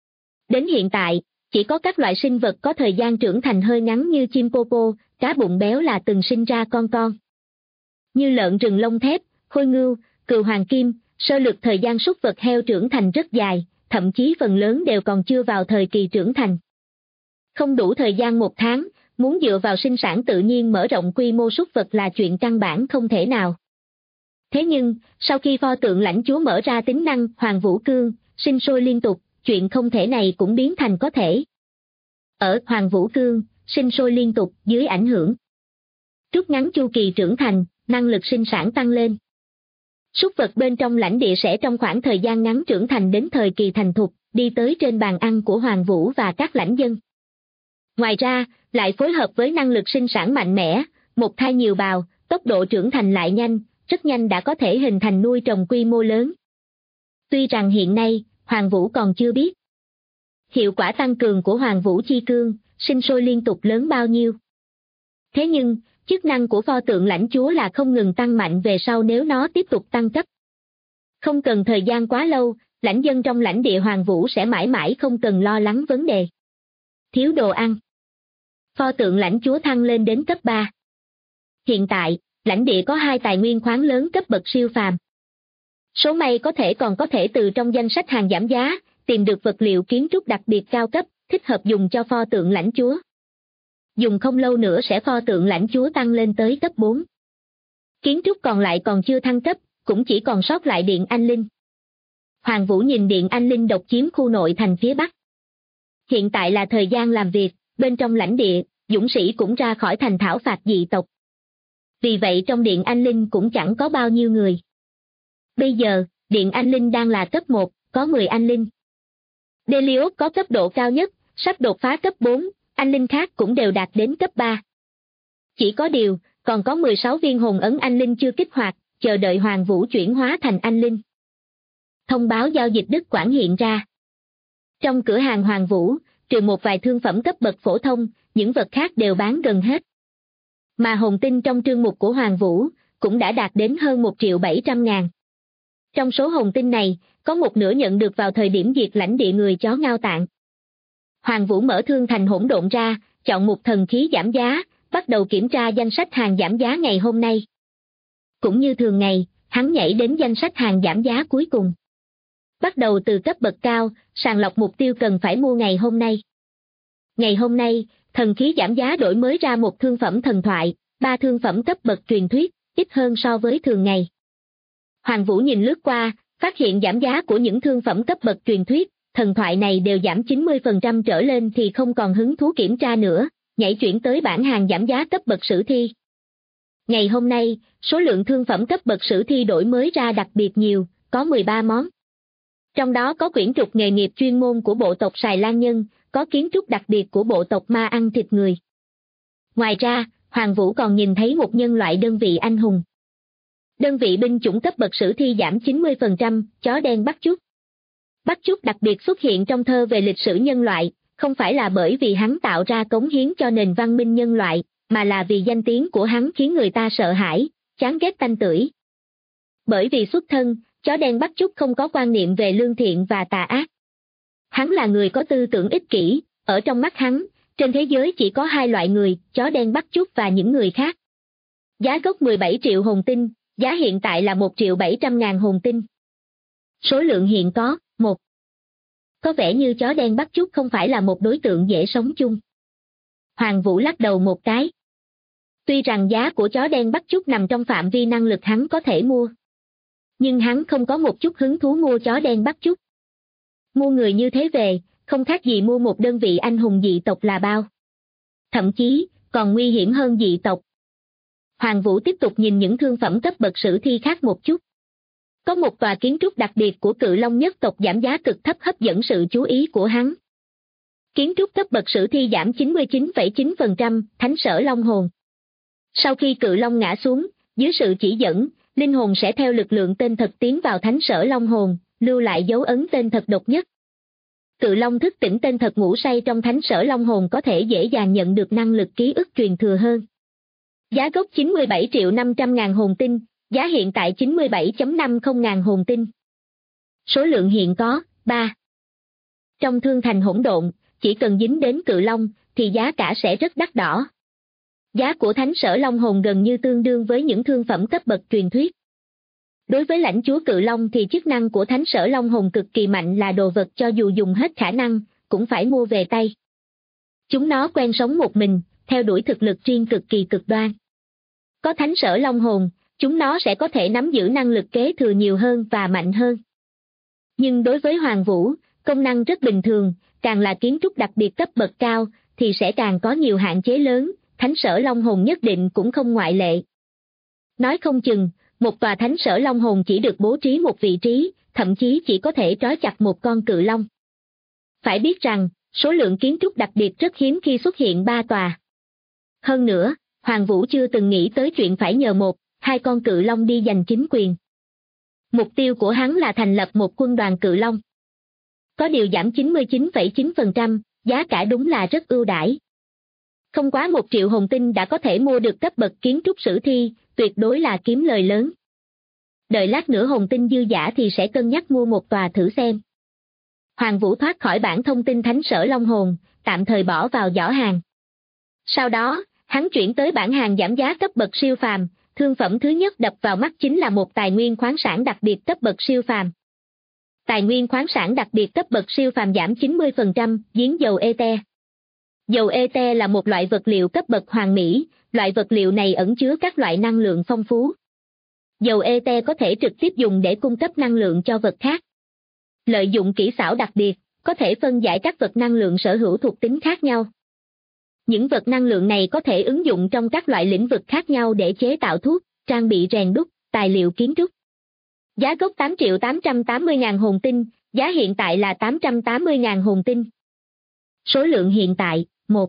S2: Đến hiện tại, chỉ có các loại sinh vật có thời gian trưởng thành hơi ngắn như chim popo, cá bụng béo là từng sinh ra con. Như lợn rừng lông thép, khôi ngưu, cừu hoàng kim, sơ lược thời gian súc vật heo trưởng thành rất dài, thậm chí phần lớn đều còn chưa vào thời kỳ trưởng thành. Không đủ thời gian 1 tháng, muốn dựa vào sinh sản tự nhiên mở rộng quy mô súc vật là chuyện căn bản không thể nào. Thế nhưng, sau khi pho tượng lãnh chúa mở ra tính năng Hoàng Vũ Cương, sinh sôi liên tục, chuyện không thể này cũng biến thành có thể. Ở Hoàng Vũ Cương, sinh sôi liên tục dưới ảnh hưởng rút ngắn chu kỳ trưởng thành, năng lực sinh sản tăng lên. Súc vật bên trong lãnh địa sẽ trong khoảng thời gian ngắn trưởng thành đến thời kỳ thành thục, đi tới trên bàn ăn của Hoàng Vũ và các lãnh dân. Ngoài ra, lại phối hợp với năng lực sinh sản mạnh mẽ, một thai nhiều bào, tốc độ trưởng thành lại nhanh, rất nhanh đã có thể hình thành nuôi trồng quy mô lớn. Tuy rằng hiện nay, Hoàng Vũ còn chưa biết hiệu quả tăng cường của Hoàng Vũ Chi Cương, sinh sôi liên tục lớn bao nhiêu. Thế nhưng, chức năng của pho tượng lãnh chúa là không ngừng tăng mạnh về sau nếu nó tiếp tục tăng cấp. Không cần thời gian quá lâu, lãnh dân trong lãnh địa Hoàng Vũ sẽ mãi mãi không cần lo lắng vấn đề thiếu đồ ăn. Pho tượng lãnh chúa thăng lên đến cấp 3. Hiện tại, lãnh địa có 2 tài nguyên khoáng lớn cấp bậc siêu phàm. Số may còn có thể từ trong danh sách hàng giảm giá, tìm được vật liệu kiến trúc đặc biệt cao cấp, thích hợp dùng cho pho tượng lãnh chúa. Dùng không lâu nữa sẽ pho tượng lãnh chúa tăng lên tới cấp 4. Kiến trúc còn lại còn chưa thăng cấp, cũng chỉ còn sót lại Điện Anh Linh. Hoàng Vũ nhìn Điện Anh Linh độc chiếm khu nội thành phía Bắc. Hiện tại là thời gian làm việc, bên trong lãnh địa, dũng sĩ cũng ra khỏi thành thảo phạt dị tộc. Vì vậy trong Điện Anh Linh cũng chẳng có bao nhiêu người. Bây giờ, Điện Anh Linh đang là cấp 1, có 10 anh linh. Delios có cấp độ cao nhất, sắp đột phá cấp 4, anh linh khác cũng đều đạt đến cấp 3. Chỉ có điều, còn có 16 viên hồn ấn anh linh chưa kích hoạt, chờ đợi Hoàng Vũ chuyển hóa thành anh linh. Thông báo giao dịch Đức Quảng hiện ra. Trong cửa hàng Hoàng Vũ, trừ một vài thương phẩm cấp bậc phổ thông, những vật khác đều bán gần hết. Mà hồn tinh trong trương mục của Hoàng Vũ, cũng đã đạt đến hơn 1.700.000. Trong số hồn tinh này, có một nửa nhận được vào thời điểm diệt lãnh địa người chó Ngao Tạng. Hoàng Vũ mở thương thành hỗn độn ra, chọn một thần khí giảm giá, bắt đầu kiểm tra danh sách hàng giảm giá ngày hôm nay. Cũng như thường ngày, hắn nhảy đến danh sách hàng giảm giá cuối cùng. Bắt đầu từ cấp bậc cao, sàng lọc mục tiêu cần phải mua ngày hôm nay. Ngày hôm nay, thần khí giảm giá đổi mới ra một thương phẩm thần thoại, 3 thương phẩm cấp bậc truyền thuyết, ít hơn so với thường ngày. Hoàng Vũ nhìn lướt qua, phát hiện giảm giá của những thương phẩm cấp bậc truyền thuyết, thần thoại này đều giảm 90% trở lên thì không còn hứng thú kiểm tra nữa, nhảy chuyển tới bảng hàng giảm giá cấp bậc sử thi. Ngày hôm nay, số lượng thương phẩm cấp bậc sử thi đổi mới ra đặc biệt nhiều, có 13 món. Trong đó có quyển trục nghề nghiệp chuyên môn của bộ tộc Sài Lan Nhân, có kiến trúc đặc biệt của bộ tộc ma ăn thịt người. Ngoài ra, Hoàng Vũ còn nhìn thấy một nhân loại đơn vị anh hùng. Đơn vị binh chủng cấp bậc sử thi giảm 90%, chó đen Bắt Chúc. Bắt Chúc đặc biệt xuất hiện trong thơ về lịch sử nhân loại, không phải là bởi vì hắn tạo ra cống hiến cho nền văn minh nhân loại, mà là vì danh tiếng của hắn khiến người ta sợ hãi, chán ghét tanh tưởi. Bởi vì xuất thân, chó đen Bắt Chúc không có quan niệm về lương thiện và tà ác. Hắn là người có tư tưởng ích kỷ, ở trong mắt hắn, trên thế giới chỉ có 2 loại người, chó đen Bắt Chúc và những người khác. Giá gốc 17 triệu hồn tinh, giá hiện tại là 1.700.000 hồn tinh. Số lượng hiện có, 1. Có vẻ như chó đen Bắt Chúc không phải là một đối tượng dễ sống chung. Hoàng Vũ lắc đầu một cái. Tuy rằng giá của chó đen Bắt Chúc nằm trong phạm vi năng lực hắn có thể mua. Nhưng hắn không có một chút hứng thú mua chó đen Bắt Chúc. Mua người như thế về, không khác gì mua một đơn vị anh hùng dị tộc là bao. Thậm chí, còn nguy hiểm hơn dị tộc. Hoàng Vũ tiếp tục nhìn những thương phẩm cấp bậc sử thi khác một chút. Có một tòa kiến trúc đặc biệt của Cự Long nhất tộc giảm giá cực thấp hấp dẫn sự chú ý của hắn. Kiến trúc cấp bậc sử thi giảm 99,9%, Thánh Sở Long Hồn. Sau khi Cự Long ngã xuống, dưới sự chỉ dẫn, linh hồn sẽ theo lực lượng tên thật tiến vào Thánh Sở Long Hồn, lưu lại dấu ấn tên thật độc nhất. Cự Long thức tỉnh tên thật ngủ say trong Thánh Sở Long Hồn có thể dễ dàng nhận được năng lực ký ức truyền thừa hơn. Giá gốc 97.500.000 hồn tinh, giá hiện tại 97.50.000 hồn tinh. Số lượng hiện có, 3. Trong thương thành hỗn độn, chỉ cần dính đến Cự Long, thì giá cả sẽ rất đắt đỏ. Giá của Thánh Sở Long Hồn gần như tương đương với những thương phẩm cấp bậc truyền thuyết. Đối với lãnh chúa Cự Long thì chức năng của Thánh Sở Long Hồn cực kỳ mạnh là đồ vật cho dù dùng hết khả năng, cũng phải mua về tay. Chúng nó quen sống một mình, theo đuổi thực lực riêng cực kỳ cực đoan. Có Thánh Sở Long Hồn, chúng nó sẽ có thể nắm giữ năng lực kế thừa nhiều hơn và mạnh hơn. Nhưng đối với Hoàng Vũ, công năng rất bình thường, càng là kiến trúc đặc biệt cấp bậc cao, thì sẽ càng có nhiều hạn chế lớn, Thánh Sở Long Hồn nhất định cũng không ngoại lệ. Nói không chừng, một tòa Thánh Sở Long Hồn chỉ được bố trí một vị trí, thậm chí chỉ có thể trói chặt một con cự long. Phải biết rằng, số lượng kiến trúc đặc biệt rất hiếm khi xuất hiện 3 tòa. Hơn nữa, Hoàng Vũ chưa từng nghĩ tới chuyện phải nhờ 1-2 con cự long đi giành chính quyền. Mục tiêu của hắn là thành lập một quân đoàn cự long. Có điều giảm 99,9%, giá cả đúng là rất ưu đãi. Không quá 1 triệu hồn tinh đã có thể mua được cấp bậc kiến trúc sử thi, tuyệt đối là kiếm lời lớn. Đợi lát nữa hồn tinh dư giả thì sẽ cân nhắc mua một tòa thử xem. Hoàng Vũ thoát khỏi bảng thông tin Thánh Sở Long Hồn, tạm thời bỏ vào giỏ hàng. Sau đó, hắn chuyển tới bảng hàng giảm giá cấp bậc siêu phàm, thương phẩm thứ nhất đập vào mắt chính là một tài nguyên khoáng sản đặc biệt cấp bậc siêu phàm. Tài nguyên khoáng sản đặc biệt cấp bậc siêu phàm giảm 90%, giếng dầu ete. Dầu ete là một loại vật liệu cấp bậc hoàn mỹ, loại vật liệu này ẩn chứa các loại năng lượng phong phú. Dầu ete có thể trực tiếp dùng để cung cấp năng lượng cho vật khác. Lợi dụng kỹ xảo đặc biệt, có thể phân giải các vật năng lượng sở hữu thuộc tính khác nhau. Những vật năng lượng này có thể ứng dụng trong các loại lĩnh vực khác nhau để chế tạo thuốc, trang bị rèn đúc, tài liệu kiến trúc. Giá gốc 8.880.000 hồn tinh, giá hiện tại là 880.000 hồn tinh. Số lượng hiện tại, 1.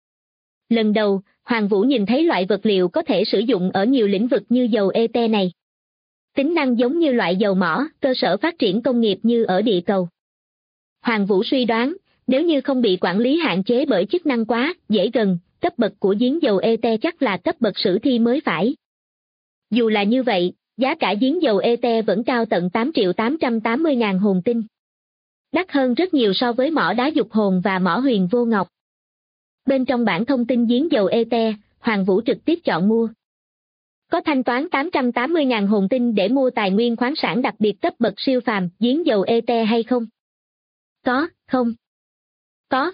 S2: Lần đầu, Hoàng Vũ nhìn thấy loại vật liệu có thể sử dụng ở nhiều lĩnh vực như dầu ete này. Tính năng giống như loại dầu mỏ, cơ sở phát triển công nghiệp như ở địa cầu. Hoàng Vũ suy đoán, nếu như không bị quản lý hạn chế bởi chức năng quá dễ gần, cấp bậc của giếng dầu ete chắc là cấp bậc sử thi mới phải. Dù là như vậy, giá cả giếng dầu ete vẫn cao tận 8.880.000 hồn tinh. Đắt hơn rất nhiều so với mỏ đá dục hồn và mỏ huyền vô ngọc. Bên trong bảng thông tin giếng dầu ete, Hoàng Vũ trực tiếp chọn mua. Có thanh toán 880.000 hồn tinh để mua tài nguyên khoáng sản đặc biệt cấp bậc siêu phàm, giếng dầu ET hay không? Có, không? Có.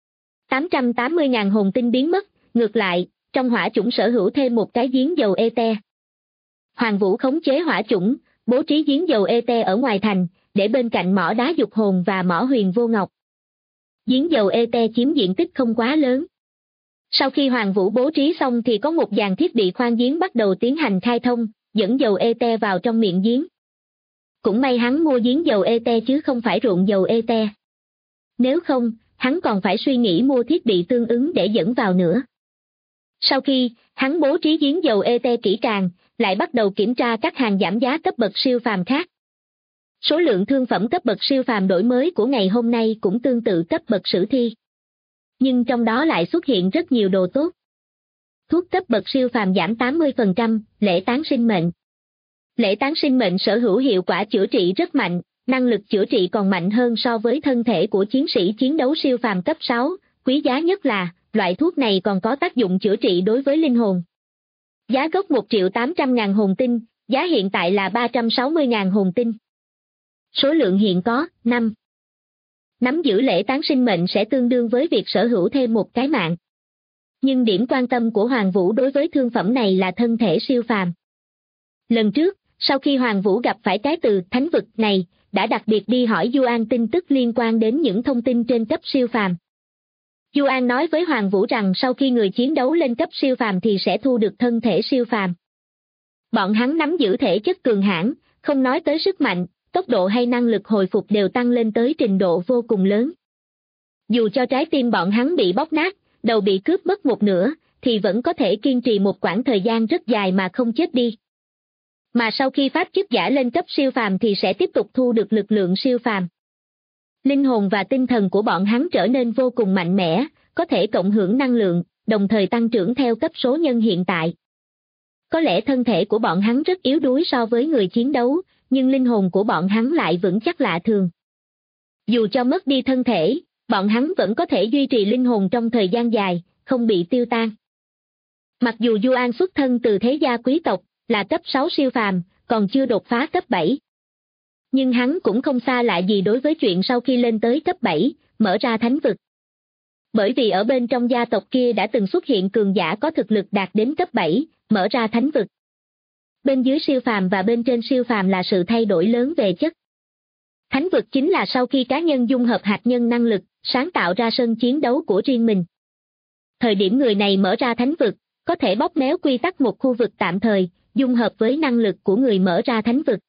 S2: 880.000 hồn tinh biến mất, ngược lại, trong hỏa chủng sở hữu thêm một cái giếng dầu ET. Hoàng Vũ khống chế hỏa chủng, bố trí giếng dầu ET ở ngoài thành, để bên cạnh mỏ đá dục hồn và mỏ huyền vô ngọc. Giếng dầu ET chiếm diện tích không quá lớn. Sau khi Hoàng Vũ bố trí xong thì có một dàn thiết bị khoan giếng bắt đầu tiến hành khai thông, dẫn dầu ET vào trong miệng giếng. Cũng may hắn mua giếng dầu ET chứ không phải ruộng dầu ET. Nếu không, hắn còn phải suy nghĩ mua thiết bị tương ứng để dẫn vào nữa. Sau khi hắn bố trí giếng dầu ET kỹ càng, lại bắt đầu kiểm tra các hàng giảm giá cấp bậc siêu phàm khác. Số lượng thương phẩm cấp bậc siêu phàm đổi mới của ngày hôm nay cũng tương tự cấp bậc sử thi. Nhưng trong đó lại xuất hiện rất nhiều đồ tốt. Thuốc cấp bậc siêu phàm giảm 80%, lễ tán sinh mệnh. Lễ tán sinh mệnh sở hữu hiệu quả chữa trị rất mạnh, năng lực chữa trị còn mạnh hơn so với thân thể của chiến sĩ chiến đấu siêu phàm cấp 6, quý giá nhất là, loại thuốc này còn có tác dụng chữa trị đối với linh hồn. Giá gốc 1.800.000 hồn tinh, giá hiện tại là 360.000 hồn tinh. Số lượng hiện có, 5. Nắm giữ lễ tán sinh mệnh sẽ tương đương với việc sở hữu thêm một cái mạng. Nhưng điểm quan tâm của Hoàng Vũ đối với thương phẩm này là thân thể siêu phàm. Lần trước, sau khi Hoàng Vũ gặp phải cái từ thánh vực này, đã đặc biệt đi hỏi Du An tin tức liên quan đến những thông tin trên cấp siêu phàm. Du An nói với Hoàng Vũ rằng sau khi người chiến đấu lên cấp siêu phàm thì sẽ thu được thân thể siêu phàm. Bọn hắn nắm giữ thể chất cường hãn, không nói tới sức mạnh, tốc độ hay năng lực hồi phục đều tăng lên tới trình độ vô cùng lớn. Dù cho trái tim bọn hắn bị bóp nát, đầu bị cướp mất một nửa, thì vẫn có thể kiên trì một quãng thời gian rất dài mà không chết đi. Mà sau khi pháp chức giả lên cấp siêu phàm thì sẽ tiếp tục thu được lực lượng siêu phàm. Linh hồn và tinh thần của bọn hắn trở nên vô cùng mạnh mẽ, có thể cộng hưởng năng lượng, đồng thời tăng trưởng theo cấp số nhân hiện tại. Có lẽ thân thể của bọn hắn rất yếu đuối so với người chiến đấu, nhưng linh hồn của bọn hắn lại vững chắc lạ thường. Dù cho mất đi thân thể, bọn hắn vẫn có thể duy trì linh hồn trong thời gian dài, không bị tiêu tan. Mặc dù Du An xuất thân từ thế gia quý tộc, là cấp 6 siêu phàm, còn chưa đột phá cấp 7. Nhưng hắn cũng không xa lạ gì đối với chuyện sau khi lên tới cấp 7, mở ra thánh vực. Bởi vì ở bên trong gia tộc kia đã từng xuất hiện cường giả có thực lực đạt đến cấp 7, mở ra thánh vực. Bên dưới siêu phàm và bên trên siêu phàm là sự thay đổi lớn về chất. Thánh vực chính là sau khi cá nhân dung hợp hạt nhân năng lực, sáng tạo ra sân chiến đấu của riêng mình. Thời điểm người này mở ra thánh vực, có thể bóp méo quy tắc một khu vực tạm thời, dung hợp với năng lực của người mở ra thánh vực.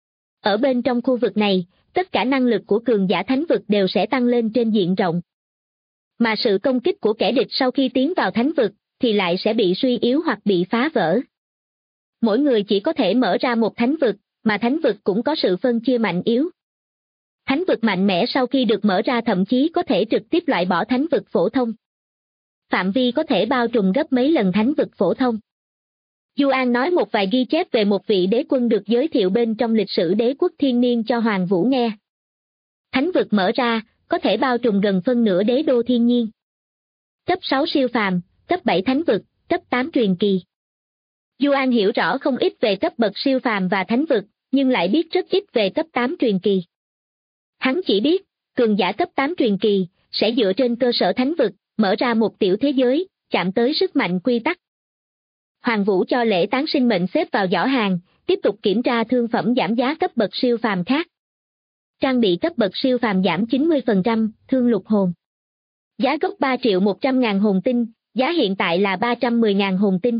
S2: Ở bên trong khu vực này, tất cả năng lực của cường giả thánh vực đều sẽ tăng lên trên diện rộng. Mà sự công kích của kẻ địch sau khi tiến vào thánh vực, thì lại sẽ bị suy yếu hoặc bị phá vỡ. Mỗi người chỉ có thể mở ra một thánh vực, mà thánh vực cũng có sự phân chia mạnh yếu. Thánh vực mạnh mẽ sau khi được mở ra thậm chí có thể trực tiếp loại bỏ thánh vực phổ thông. Phạm vi có thể bao trùm gấp mấy lần thánh vực phổ thông. Du An nói một vài ghi chép về một vị đế quân được giới thiệu bên trong lịch sử đế quốc thiên niên cho Hoàng Vũ nghe. Thánh vực mở ra, có thể bao trùm gần phân nửa đế đô thiên nhiên. Cấp 6 siêu phàm, cấp 7 thánh vực, cấp 8 truyền kỳ. Du An hiểu rõ không ít về cấp bậc siêu phàm và thánh vực, nhưng lại biết rất ít về cấp 8 truyền kỳ. Hắn chỉ biết, cường giả cấp 8 truyền kỳ, sẽ dựa trên cơ sở thánh vực, mở ra một tiểu thế giới, chạm tới sức mạnh quy tắc. Hoàng Vũ cho lễ tán sinh mệnh xếp vào giỏ hàng, tiếp tục kiểm tra thương phẩm giảm giá cấp bậc siêu phàm khác. Trang bị cấp bậc siêu phàm giảm 90%, thương lục hồn. Giá gốc 3.100.000 hồn tinh, giá hiện tại là 310.000 hồn tinh.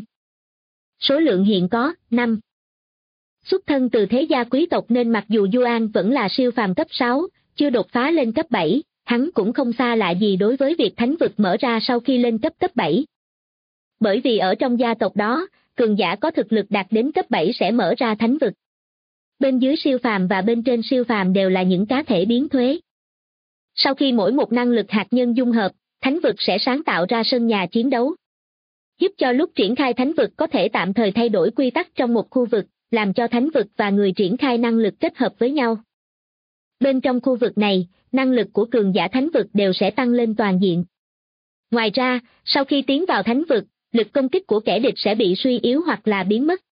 S2: Số lượng hiện có, 5. Xuất thân từ thế gia quý tộc nên mặc dù Du An vẫn là siêu phàm cấp 6, chưa đột phá lên cấp 7, hắn cũng không xa lạ gì đối với việc thánh vực mở ra sau khi lên cấp 7. Bởi vì ở trong gia tộc đó, cường giả có thực lực đạt đến cấp 7 sẽ mở ra thánh vực. Bên dưới siêu phàm và bên trên siêu phàm đều là những cá thể biến thuế. Sau khi mỗi một năng lực hạt nhân dung hợp, thánh vực sẽ sáng tạo ra sân nhà chiến đấu, giúp cho lúc triển khai thánh vực có thể tạm thời thay đổi quy tắc trong một khu vực, làm cho thánh vực và người triển khai năng lực kết hợp với nhau. Bên trong khu vực này, năng lực của cường giả thánh vực đều sẽ tăng lên toàn diện. Ngoài ra, sau khi tiến vào thánh vực, lực công kích của kẻ địch sẽ bị suy yếu hoặc là biến mất.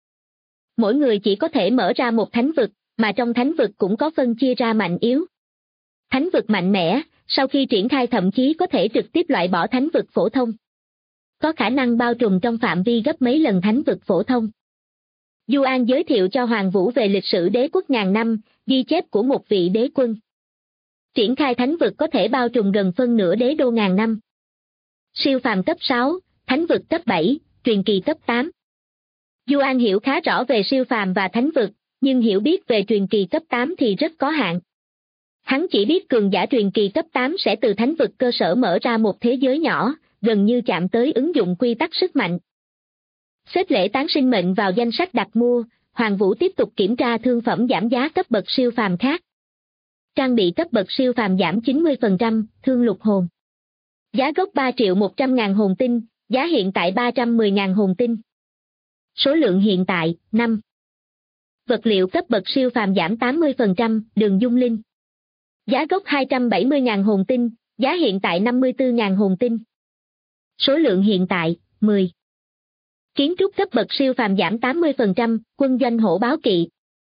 S2: Mỗi người chỉ có thể mở ra một thánh vực, mà trong thánh vực cũng có phân chia ra mạnh yếu. Thánh vực mạnh mẽ, sau khi triển khai thậm chí có thể trực tiếp loại bỏ thánh vực phổ thông. Có khả năng bao trùm trong phạm vi gấp mấy lần thánh vực phổ thông. Du An giới thiệu cho Hoàng Vũ về lịch sử đế quốc ngàn năm, ghi chép của một vị đế quân. Triển khai thánh vực có thể bao trùm gần phân nửa đế đô ngàn năm. Siêu phàm cấp 6, thánh vực cấp 7, truyền kỳ cấp 8. Du An hiểu khá rõ về siêu phàm và thánh vực, nhưng hiểu biết về truyền kỳ cấp 8 thì rất có hạn. Hắn chỉ biết cường giả truyền kỳ cấp 8 sẽ từ thánh vực cơ sở mở ra một thế giới nhỏ, gần như chạm tới ứng dụng quy tắc sức mạnh. Xếp lễ tán sinh mệnh vào danh sách đặt mua, Hoàng Vũ tiếp tục kiểm tra thương phẩm giảm giá cấp bậc siêu phàm khác. Trang bị cấp bậc siêu phàm giảm 90%, thương lục hồn. Giá gốc 3.100.000 hồn tinh, giá hiện tại 310.000 hồn tinh. Số lượng hiện tại, 5. Vật liệu cấp bậc siêu phàm giảm 80%, đường dung linh. Giá gốc 270.000 hồn tinh, giá hiện tại 54.000 hồn tinh. Số lượng hiện tại, 10. Kiến trúc cấp bậc siêu phàm giảm 80%, quân doanh hổ báo kỵ.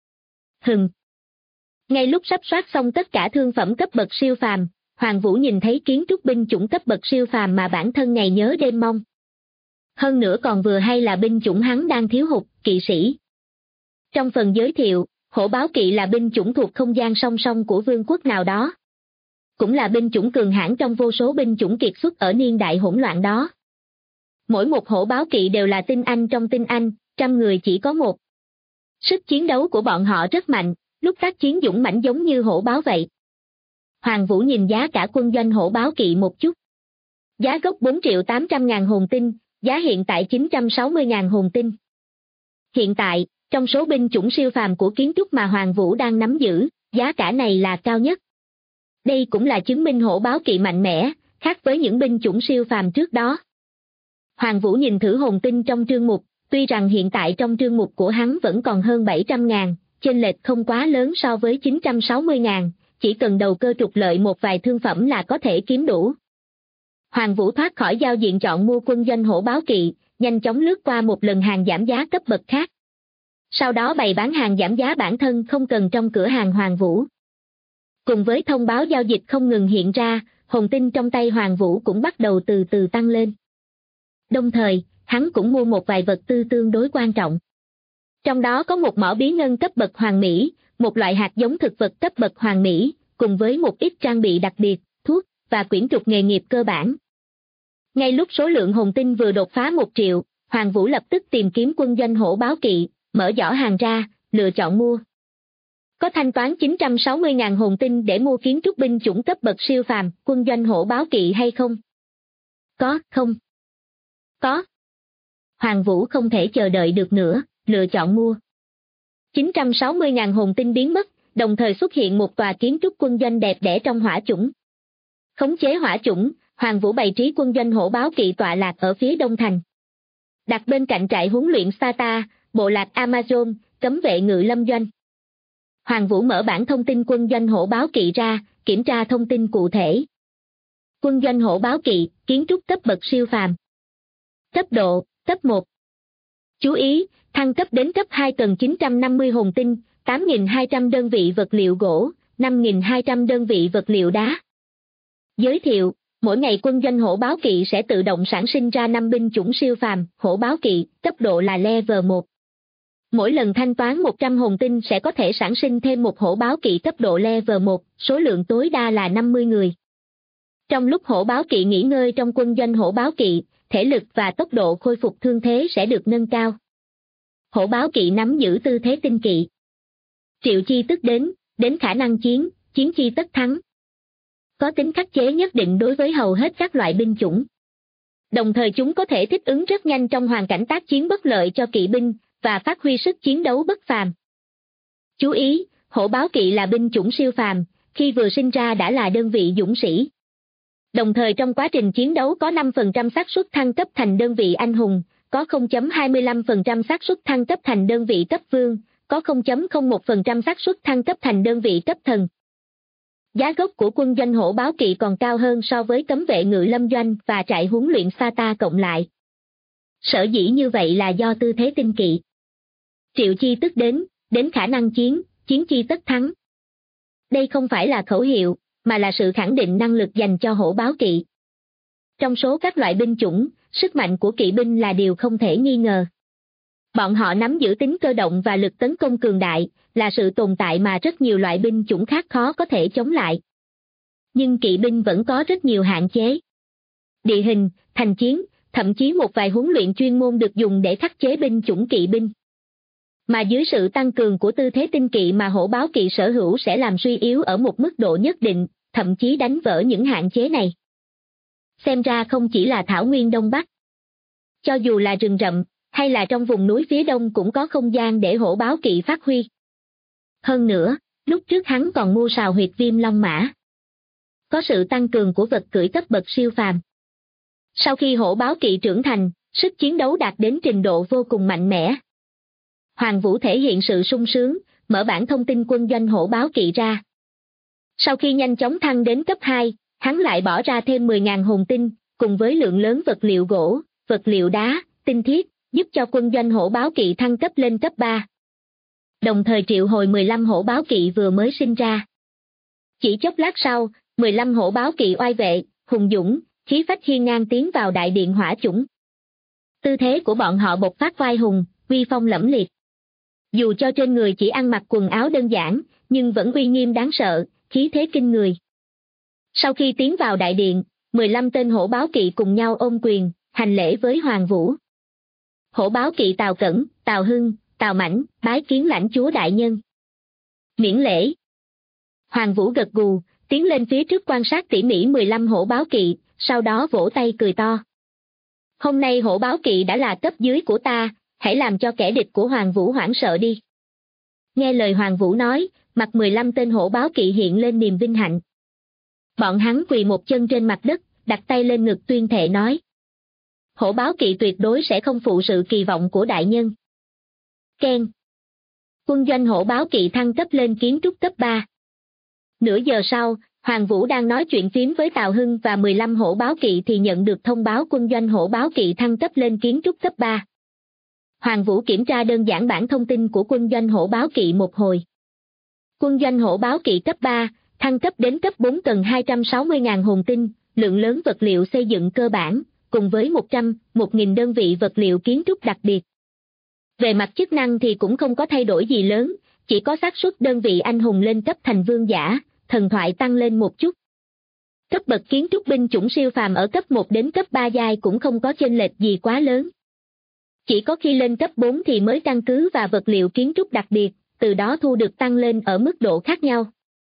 S2: Ngay lúc sắp soát xong tất cả thương phẩm cấp bậc siêu phàm, Hoàng Vũ nhìn thấy kiến trúc binh chủng cấp bậc siêu phàm mà bản thân ngày nhớ đêm mong. Hơn nữa còn vừa hay là binh chủng hắn đang thiếu hụt, kỵ sĩ. Trong phần giới thiệu, hổ báo kỵ là binh chủng thuộc không gian song song của vương quốc nào đó. Cũng là binh chủng cường hãn trong vô số binh chủng kiệt xuất ở niên đại hỗn loạn đó. Mỗi một hổ báo kỵ đều là tinh anh trong tinh anh, 100 người chỉ có một. Sức chiến đấu của bọn họ rất mạnh, lúc tác chiến dũng mãnh giống như hổ báo vậy. Hoàng Vũ nhìn giá cả quân doanh hổ báo kỵ một chút. Giá gốc 4.800.000 hồn tinh, giá hiện tại 960.000 hồn tinh. Hiện tại, trong số binh chủng siêu phàm của kiến trúc mà Hoàng Vũ đang nắm giữ, giá cả này là cao nhất. Đây cũng là chứng minh hổ báo kỵ mạnh mẽ, khác với những binh chủng siêu phàm trước đó. Hoàng Vũ nhìn thử hồn tinh trong trương mục, tuy rằng hiện tại trong trương mục của hắn vẫn còn hơn 700.000, chênh lệch không quá lớn so với 960.000, chỉ cần đầu cơ trục lợi một vài thương phẩm là có thể kiếm đủ. Hoàng Vũ thoát khỏi giao diện chọn mua quân doanh hổ báo kỵ, nhanh chóng lướt qua một lần hàng giảm giá cấp bậc khác. Sau đó bày bán hàng giảm giá bản thân không cần trong cửa hàng Hoàng Vũ. Cùng với thông báo giao dịch không ngừng hiện ra, hồn tinh trong tay Hoàng Vũ cũng bắt đầu từ từ tăng lên. Đồng thời, hắn cũng mua một vài vật tư tương đối quan trọng. Trong đó có một mỏ bí ngân cấp bậc hoàng mỹ, một loại hạt giống thực vật cấp bậc hoàng mỹ, cùng với một ít trang bị đặc biệt, thuốc, và quyển trục nghề nghiệp cơ bản. Ngay lúc số lượng hồn tinh vừa đột phá 1 triệu, Hoàng Vũ lập tức tìm kiếm quân doanh hổ báo kỵ, mở giỏ hàng ra, lựa chọn mua. Có thanh toán 960.000 hồn tinh để mua kiến trúc binh chủng cấp bậc siêu phàm, quân doanh hổ báo kỵ hay không? Có, không? Có. Hoàng Vũ không thể chờ đợi được nữa, lựa chọn mua. 960.000 hồn tinh biến mất, đồng thời xuất hiện một tòa kiến trúc quân doanh đẹp đẽ trong hỏa chủng. Khống chế hỏa chủng, Hoàng Vũ bày trí quân doanh hổ báo kỵ tọa lạc ở phía đông thành. Đặt bên cạnh trại huấn luyện Sparta, bộ lạc Amazon, cấm vệ ngự lâm doanh. Hoàng Vũ mở bản thông tin quân doanh hổ báo kỵ ra, kiểm tra thông tin cụ thể. Quân doanh hổ báo kỵ, kiến trúc cấp bậc siêu phàm. Cấp độ, cấp 1. Chú ý, thăng cấp đến cấp 2 cần 950 hồn tinh, 8.200 đơn vị vật liệu gỗ, 5.200 đơn vị vật liệu đá. Giới thiệu, mỗi ngày quân doanh hổ báo kỵ sẽ tự động sản sinh ra 5 binh chủng siêu phàm, hổ báo kỵ, cấp độ là level 1. Mỗi lần thanh toán 100 hồn tinh sẽ có thể sản sinh thêm một hổ báo kỵ cấp độ level 1, số lượng tối đa là 50 người. Trong lúc hổ báo kỵ nghỉ ngơi trong quân doanh hổ báo kỵ, thể lực và tốc độ khôi phục thương thế sẽ được nâng cao. Hổ báo kỵ nắm giữ tư thế tinh kỵ. Triệu chi tức đến khả năng chiến chi tất thắng. Có tính khắc chế nhất định đối với hầu hết các loại binh chủng. Đồng thời chúng có thể thích ứng rất nhanh trong hoàn cảnh tác chiến bất lợi cho kỵ binh, và phát huy sức chiến đấu bất phàm. Chú ý, hổ báo kỵ là binh chủng siêu phàm, khi vừa sinh ra đã là đơn vị dũng sĩ. Đồng thời trong quá trình chiến đấu có 5% xác suất thăng cấp thành đơn vị anh hùng, có 0.25% xác suất thăng cấp thành đơn vị cấp vương, có 0.01% xác suất thăng cấp thành đơn vị cấp thần. Giá gốc của quân doanh hổ báo kỵ còn cao hơn so với cấm vệ ngự lâm doanh và trại huấn luyện Sparta cộng lại. Sở dĩ như vậy là do tư thế tinh kỵ. Triệu chi tức đến khả năng chiến chi tất thắng. Đây không phải là khẩu hiệu, mà là sự khẳng định năng lực dành cho hổ báo kỵ. Trong số các loại binh chủng, sức mạnh của kỵ binh là điều không thể nghi ngờ. Bọn họ nắm giữ tính cơ động và lực tấn công cường đại, là sự tồn tại mà rất nhiều loại binh chủng khác khó có thể chống lại. Nhưng kỵ binh vẫn có rất nhiều hạn chế. Địa hình, thành chiến, thậm chí một vài huấn luyện chuyên môn được dùng để khắc chế binh chủng kỵ binh. Mà dưới sự tăng cường của tư thế tinh kỵ mà hổ báo kỵ sở hữu sẽ làm suy yếu ở một mức độ nhất định, thậm chí đánh vỡ những hạn chế này. Xem ra không chỉ là thảo nguyên Đông Bắc. Cho dù là rừng rậm, hay là trong vùng núi phía đông cũng có không gian để hổ báo kỵ phát huy. Hơn nữa, lúc trước hắn còn mua sào huyệt viêm long mã. Có sự tăng cường của vật cưỡi cấp bậc siêu phàm. Sau khi hổ báo kỵ trưởng thành, sức chiến đấu đạt đến trình độ vô cùng mạnh mẽ. Hoàng Vũ thể hiện sự sung sướng, mở bản thông tin quân doanh hổ báo kỵ ra. Sau khi nhanh chóng thăng đến cấp 2, hắn lại bỏ ra thêm 10.000 hồn tinh, cùng với lượng lớn vật liệu gỗ, vật liệu đá, tinh thiết, giúp cho quân doanh hổ báo kỵ thăng cấp lên cấp 3. Đồng thời triệu hồi 15 hổ báo kỵ vừa mới sinh ra. Chỉ chốc lát sau, 15 hổ báo kỵ oai vệ, hùng dũng, khí phách hiên ngang tiến vào đại điện hỏa chủng. Tư thế của bọn họ bộc phát vai hùng, uy phong lẫm liệt. Dù cho trên người chỉ ăn mặc quần áo đơn giản, nhưng vẫn uy nghiêm đáng sợ, khí thế kinh người. Sau khi tiến vào đại điện, 15 tên hổ báo kỵ cùng nhau ôm quyền, hành lễ với Hoàng Vũ. Hổ báo kỵ Tào Cẩn, Tào Hưng, Tào Mãnh, bái kiến lãnh chúa đại nhân. Miễn lễ. Hoàng Vũ gật gù, tiến lên phía trước quan sát tỉ mỉ 15 hổ báo kỵ, sau đó vỗ tay cười to. Hôm nay hổ báo kỵ đã là cấp dưới của ta, hãy làm cho kẻ địch của Hoàng Vũ hoảng sợ đi. Nghe lời Hoàng Vũ nói, mặt 15 tên hổ báo kỵ hiện lên niềm vinh hạnh. Bọn hắn quỳ một chân trên mặt đất, đặt tay lên ngực tuyên thệ nói. Hổ báo kỵ tuyệt đối sẽ không phụ sự kỳ vọng của đại nhân. Keng. Quân doanh hổ báo kỵ thăng cấp lên kiến trúc cấp 3. Nửa giờ sau, Hoàng Vũ đang nói chuyện phím với Tào Hưng và 15 hổ báo kỵ thì nhận được thông báo quân doanh hổ báo kỵ thăng cấp lên kiến trúc cấp 3. Hoàng Vũ kiểm tra đơn giản bản thông tin của quân doanh hổ báo kỵ một hồi. Quân doanh hổ báo kỵ cấp 3, thăng cấp đến cấp 4 cần 260.000 hồn tinh, lượng lớn vật liệu xây dựng cơ bản, cùng với 1.000 đơn vị vật liệu kiến trúc đặc biệt. Về mặt chức năng thì cũng không có thay đổi gì lớn, chỉ có xác suất đơn vị anh hùng lên cấp thành vương giả, thần thoại tăng lên một chút. Cấp bậc kiến trúc binh chủng siêu phàm ở cấp 1 đến cấp 3 giai cũng không có chênh lệch gì quá lớn. Chỉ có khi lên cấp 4 thì mới căn cứ và vật liệu kiến trúc đặc biệt, từ đó thu được tăng lên ở mức độ khác nhau.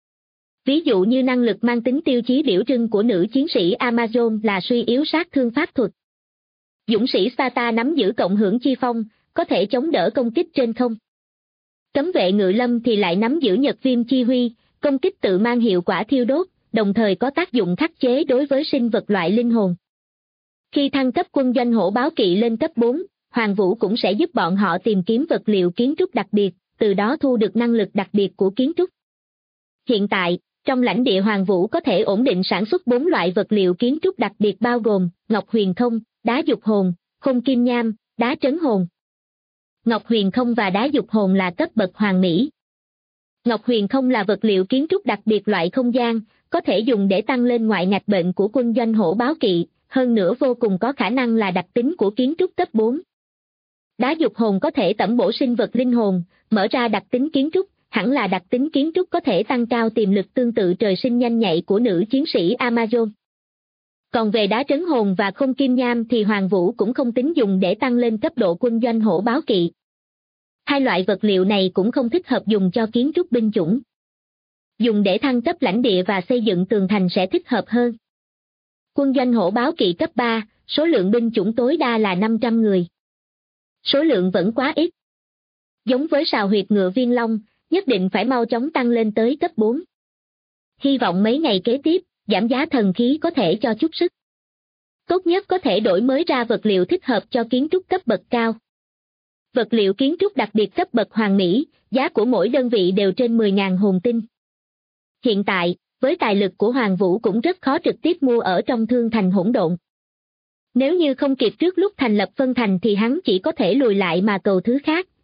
S2: Ví dụ như năng lực mang tính tiêu chí biểu trưng của nữ chiến sĩ Amazon là suy yếu sát thương pháp thuật. Dũng sĩ Sparta nắm giữ cộng hưởng chi phong, có thể chống đỡ công kích trên không. Cấm vệ ngự lâm thì lại nắm giữ nhật viêm chi huy, công kích tự mang hiệu quả thiêu đốt, đồng thời có tác dụng khắc chế đối với sinh vật loại linh hồn. Khi thăng cấp quân doanh hổ báo kỵ lên cấp 4, Hoàng Vũ cũng sẽ giúp bọn họ tìm kiếm vật liệu kiến trúc đặc biệt, từ đó thu được năng lực đặc biệt của kiến trúc. Hiện tại, trong lãnh địa Hoàng Vũ có thể ổn định sản xuất 4 loại vật liệu kiến trúc đặc biệt bao gồm ngọc huyền không, đá dục hồn, khung kim nham, đá trấn hồn. Ngọc huyền không và đá dục hồn là cấp bậc hoàn mỹ. Ngọc huyền không là vật liệu kiến trúc đặc biệt loại không gian, có thể dùng để tăng lên ngoại ngạch bệnh của quân doanh hổ báo kỵ, hơn nữa vô cùng có khả năng là đặc tính của kiến trúc cấp 4. Đá dục hồn có thể tẩm bổ sinh vật linh hồn, mở ra đặc tính kiến trúc, hẳn là đặc tính kiến trúc có thể tăng cao tiềm lực tương tự trời sinh nhanh nhạy của nữ chiến sĩ Amazon. Còn về đá trấn hồn và khung kim nham thì Hoàng Vũ cũng không tính dùng để tăng lên cấp độ quân doanh hổ báo kỵ. Hai loại vật liệu này cũng không thích hợp dùng cho kiến trúc binh chủng. Dùng để thăng cấp lãnh địa và xây dựng tường thành sẽ thích hợp hơn. Quân doanh hổ báo kỵ cấp 3, số lượng binh chủng tối đa là 500 người. Số lượng vẫn quá ít. Giống với sào huyệt ngựa Viên Long, nhất định phải mau chóng tăng lên tới cấp 4. Hy vọng mấy ngày kế tiếp, giảm giá thần khí có thể cho chút sức. Tốt nhất có thể đổi mới ra vật liệu thích hợp cho kiến trúc cấp bậc cao. Vật liệu kiến trúc đặc biệt cấp bậc hoàn mỹ, giá của mỗi đơn vị đều trên 10.000 hồn tinh. Hiện tại, với tài lực của Hoàng Vũ cũng rất khó trực tiếp mua ở trong thương thành hỗn độn. Nếu như không kịp trước lúc thành lập phân thành thì hắn chỉ có thể lùi lại mà cầu thứ khác,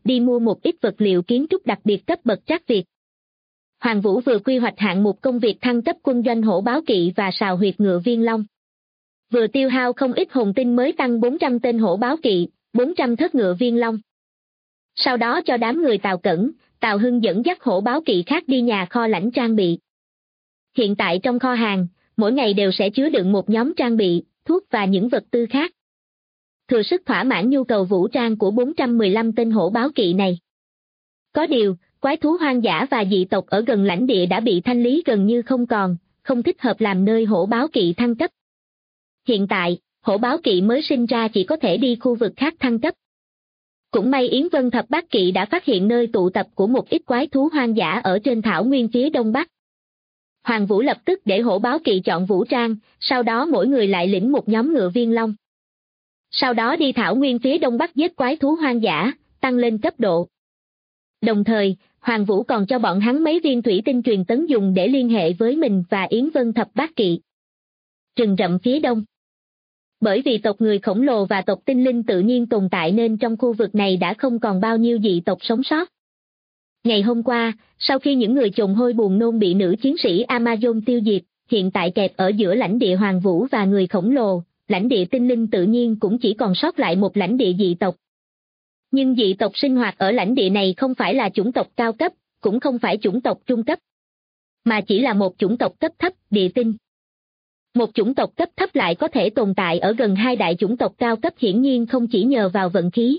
S2: đi mua một ít vật liệu kiến trúc đặc biệt cấp bậc trác Việt. Hoàng Vũ vừa quy hoạch hạng mục công việc thăng cấp quân doanh hổ báo kỵ và sào huyệt ngựa Viên Long. Vừa tiêu hao không ít hồn tinh mới tăng 400 tên hổ báo kỵ, 400 thớt ngựa Viên Long. Sau đó cho đám người Tào Cẩn, Tào Hưng dẫn dắt hổ báo kỵ khác đi nhà kho lãnh trang bị. Hiện tại trong kho hàng, mỗi ngày đều sẽ chứa đựng một nhóm trang bị, thuốc và những vật tư khác. Thừa sức thỏa mãn nhu cầu vũ trang của 415 tên hổ báo kỵ này. Có điều, quái thú hoang dã và dị tộc ở gần lãnh địa đã bị thanh lý gần như không còn, không thích hợp làm nơi hổ báo kỵ thăng cấp. Hiện tại, hổ báo kỵ mới sinh ra chỉ có thể đi khu vực khác thăng cấp. Cũng may Yến Vân Thập Bát Kỵ đã phát hiện nơi tụ tập của một ít quái thú hoang dã ở trên thảo nguyên phía đông bắc. Hoàng Vũ lập tức để hổ báo kỵ chọn vũ trang, sau đó mỗi người lại lĩnh một nhóm ngựa Viên Long. Sau đó đi thảo nguyên phía đông bắc giết quái thú hoang dã, tăng lên cấp độ. Đồng thời, Hoàng Vũ còn cho bọn hắn mấy viên thủy tinh truyền tấn dùng để liên hệ với mình và Yến Vân Thập Bát Kỵ. Rừng rậm phía đông. Bởi vì tộc người khổng lồ và tộc tinh linh tự nhiên tồn tại nên trong khu vực này đã không còn bao nhiêu dị tộc sống sót. Ngày hôm qua, sau khi những người chồn hôi buồn nôn bị nữ chiến sĩ Amazon tiêu diệt, hiện tại kẹp ở giữa lãnh địa Hoàng Vũ và người khổng lồ, lãnh địa tinh linh tự nhiên cũng chỉ còn sót lại một lãnh địa dị tộc. Nhưng dị tộc sinh hoạt ở lãnh địa này không phải là chủng tộc cao cấp, cũng không phải chủng tộc trung cấp, mà chỉ là một chủng tộc cấp thấp, địa tinh. Một chủng tộc cấp thấp lại có thể tồn tại ở gần hai đại chủng tộc cao cấp hiển nhiên không chỉ nhờ vào vận khí.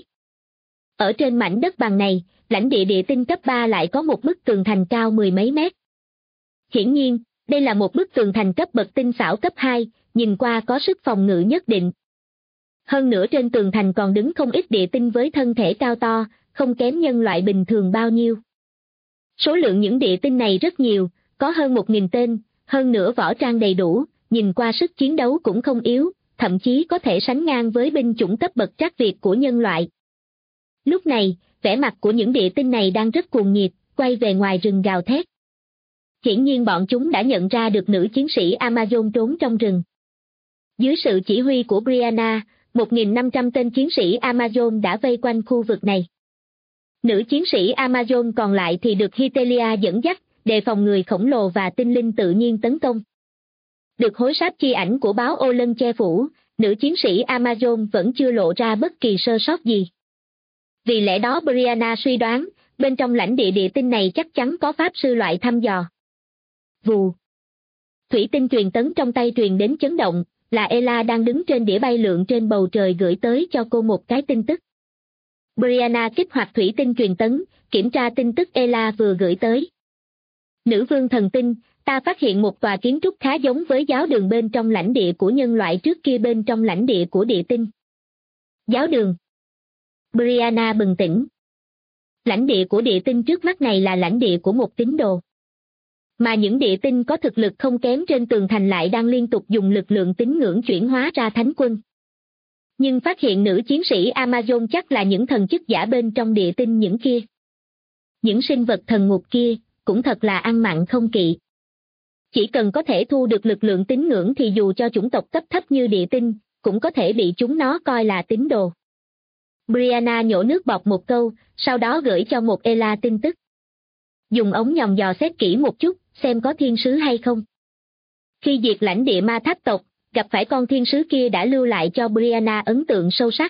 S2: Ở trên mảnh đất bằng này, lãnh địa địa tinh cấp 3 lại có một bức tường thành cao mười mấy mét. Hiển nhiên, đây là một bức tường thành cấp bậc tinh xảo cấp 2, nhìn qua có sức phòng ngự nhất định. Hơn nữa trên tường thành còn đứng không ít địa tinh với thân thể cao to, không kém nhân loại bình thường bao nhiêu. Số lượng những địa tinh này rất nhiều, có hơn 1.000 tên, hơn nữa võ trang đầy đủ, nhìn qua sức chiến đấu cũng không yếu, thậm chí có thể sánh ngang với binh chủng cấp bậc trác Việt của nhân loại. Lúc này, vẻ mặt của những địa tinh này đang rất cuồng nhiệt, quay về ngoài rừng gào thét. Hiển nhiên bọn chúng đã nhận ra được nữ chiến sĩ Amazon trốn trong rừng. Dưới sự chỉ huy của Brianna, 1.500 tên chiến sĩ Amazon đã vây quanh khu vực này. Nữ chiến sĩ Amazon còn lại thì được Hitelia dẫn dắt, đề phòng người khổng lồ và tinh linh tự nhiên tấn công. Được hối sáp chi ảnh của báo ô lân che phủ, nữ chiến sĩ Amazon vẫn chưa lộ ra bất kỳ sơ sót gì. Vì lẽ đó Brianna suy đoán, bên trong lãnh địa địa tinh này chắc chắn có pháp sư loại thăm dò. Vù. Thủy tinh truyền tấn trong tay truyền đến chấn động, là Ella đang đứng trên đĩa bay lượn trên bầu trời gửi tới cho cô một cái tin tức. Brianna kích hoạt thủy tinh truyền tấn, kiểm tra tin tức Ella vừa gửi tới. Nữ vương thần tinh, ta phát hiện một tòa kiến trúc khá giống với giáo đường bên trong lãnh địa của nhân loại trước kia bên trong lãnh địa của địa tinh. Giáo đường. Brianna bừng tỉnh. Lãnh địa của địa tinh trước mắt này là lãnh địa của một tín đồ. Mà những địa tinh có thực lực không kém trên tường thành lại đang liên tục dùng lực lượng tín ngưỡng chuyển hóa ra thánh quân. Nhưng phát hiện nữ chiến sĩ Amazon chắc là những thần chức giả bên trong địa tinh những kia. Những sinh vật thần ngục kia, cũng thật là ăn mặn không kỵ. Chỉ cần có thể thu được lực lượng tín ngưỡng thì dù cho chủng tộc cấp thấp như địa tinh, cũng có thể bị chúng nó coi là tín đồ. Brianna nhổ nước bọt một câu, sau đó gửi cho một Ella tin tức. Dùng ống nhòm dò xét kỹ một chút, xem có thiên sứ hay không. Khi diệt lãnh địa ma tháp tộc, gặp phải con thiên sứ kia đã lưu lại cho Brianna ấn tượng sâu sắc.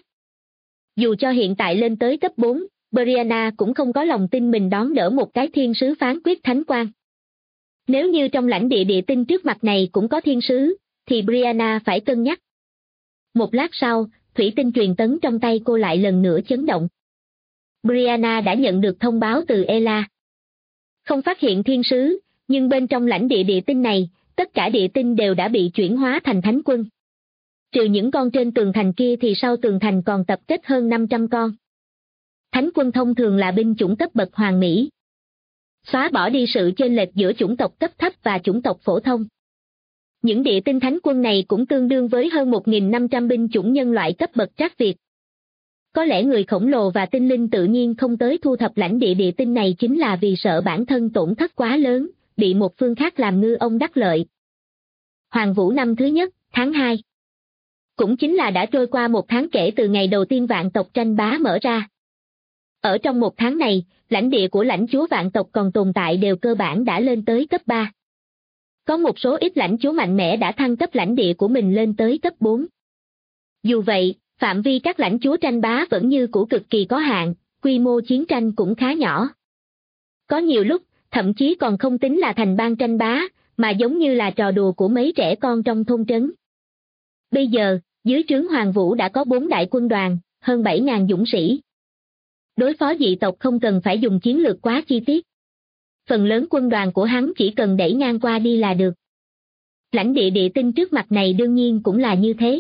S2: Dù cho hiện tại lên tới cấp 4, Brianna cũng không có lòng tin mình đón đỡ một cái thiên sứ phán quyết thánh quan. Nếu như trong lãnh địa địa tinh trước mặt này cũng có thiên sứ, thì Brianna phải cân nhắc. Một lát sau, thủy tinh truyền tấn trong tay cô lại lần nữa chấn động. Brianna đã nhận được thông báo từ Ella. Không phát hiện thiên sứ, nhưng bên trong lãnh địa địa tinh này, tất cả địa tinh đều đã bị chuyển hóa thành thánh quân. Trừ những con trên tường thành kia thì sau tường thành còn tập kết hơn 500 con. Thánh quân thông thường là binh chủng cấp bậc hoàng mỹ. Xóa bỏ đi sự chênh lệch giữa chủng tộc cấp thấp và chủng tộc phổ thông. Những địa tinh thánh quân này cũng tương đương với hơn 1.500 binh chủng nhân loại cấp bậc trác Việt. Có lẽ người khổng lồ và tinh linh tự nhiên không tới thu thập lãnh địa địa tinh này chính là vì sợ bản thân tổn thất quá lớn, bị một phương khác làm ngư ông đắc lợi. Hoàng Vũ năm thứ nhất, tháng 2. Cũng chính là đã trôi qua một tháng kể từ ngày đầu tiên vạn tộc tranh bá mở ra. Ở trong một tháng này, lãnh địa của lãnh chúa vạn tộc còn tồn tại đều cơ bản đã lên tới cấp 3. Có một số ít lãnh chúa mạnh mẽ đã thăng cấp lãnh địa của mình lên tới cấp 4. Dù vậy, phạm vi các lãnh chúa tranh bá vẫn như cũ cực kỳ có hạn, quy mô chiến tranh cũng khá nhỏ. Có nhiều lúc, thậm chí còn không tính là thành bang tranh bá, mà giống như là trò đùa của mấy trẻ con trong thôn trấn. Bây giờ, dưới trướng Hoàng Vũ đã có 4 đại quân đoàn, hơn 7.000 dũng sĩ. Đối phó dị tộc không cần phải dùng chiến lược quá chi tiết. Phần lớn quân đoàn của hắn chỉ cần đẩy ngang qua đi là được. Lãnh địa địa tinh trước mặt này đương nhiên cũng là như thế.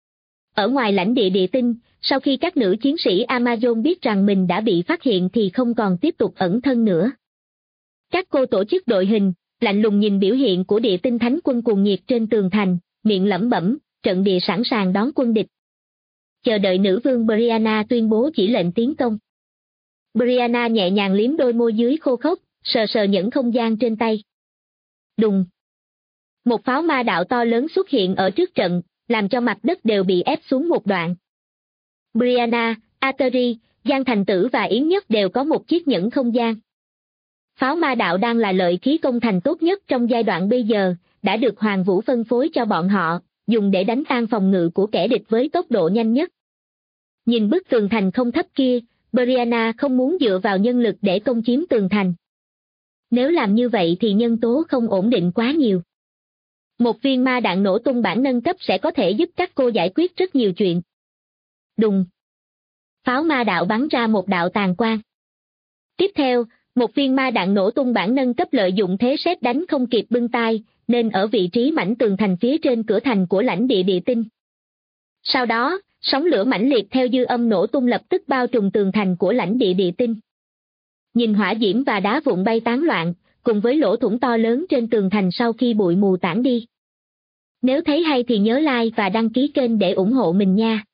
S2: Ở ngoài lãnh địa địa tinh, sau khi các nữ chiến sĩ Amazon biết rằng mình đã bị phát hiện thì không còn tiếp tục ẩn thân nữa. Các cô tổ chức đội hình, lạnh lùng nhìn biểu hiện của địa tinh thánh quân cuồng nhiệt trên tường thành, miệng lẩm bẩm, trận địa sẵn sàng đón quân địch. Chờ đợi nữ vương Brianna tuyên bố chỉ lệnh tiến công. Brianna nhẹ nhàng liếm đôi môi dưới khô khốc, sờ sờ những không gian trên tay. Đùng. Một pháo ma đạo to lớn xuất hiện ở trước trận, làm cho mặt đất đều bị ép xuống một đoạn. Brianna, Ateri, Giang Thành Tử và Yến Nhất đều có một chiếc nhẫn không gian. Pháo ma đạo đang là lợi khí công thành tốt nhất trong giai đoạn bây giờ, đã được Hoàng Vũ phân phối cho bọn họ, dùng để đánh tan phòng ngự của kẻ địch với tốc độ nhanh nhất. Nhìn bức tường thành không thấp kia, Brianna không muốn dựa vào nhân lực để công chiếm tường thành. Nếu làm như vậy thì nhân tố không ổn định quá nhiều. Một viên ma đạn nổ tung bản nâng cấp sẽ có thể giúp các cô giải quyết rất nhiều chuyện. Đùng. Pháo ma đạo bắn ra một đạo tàn quang. Tiếp theo, một viên ma đạn nổ tung bản nâng cấp lợi dụng thế sét đánh không kịp bưng tay, nên ở vị trí mảnh tường thành phía trên cửa thành của lãnh địa địa tinh. Sau đó, sóng lửa mãnh liệt theo dư âm nổ tung lập tức bao trùm tường thành của lãnh địa địa tinh. Nhìn hỏa diễm và đá vụn bay tán loạn, cùng với lỗ thủng to lớn trên tường thành sau khi bụi mù tản đi. Nếu thấy hay thì nhớ like và đăng ký kênh để ủng hộ mình nha.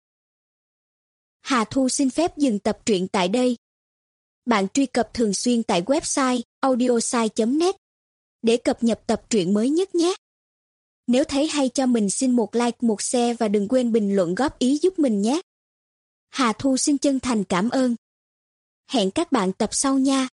S3: Hà Thu xin phép dừng tập truyện tại đây. Bạn truy cập thường xuyên tại website audiosai.net để cập nhật tập truyện mới nhất nhé. Nếu thấy hay cho mình xin một like, một share và đừng quên bình luận góp ý giúp mình nhé. Hà Thu xin chân thành cảm ơn. Hẹn các bạn tập sau nha.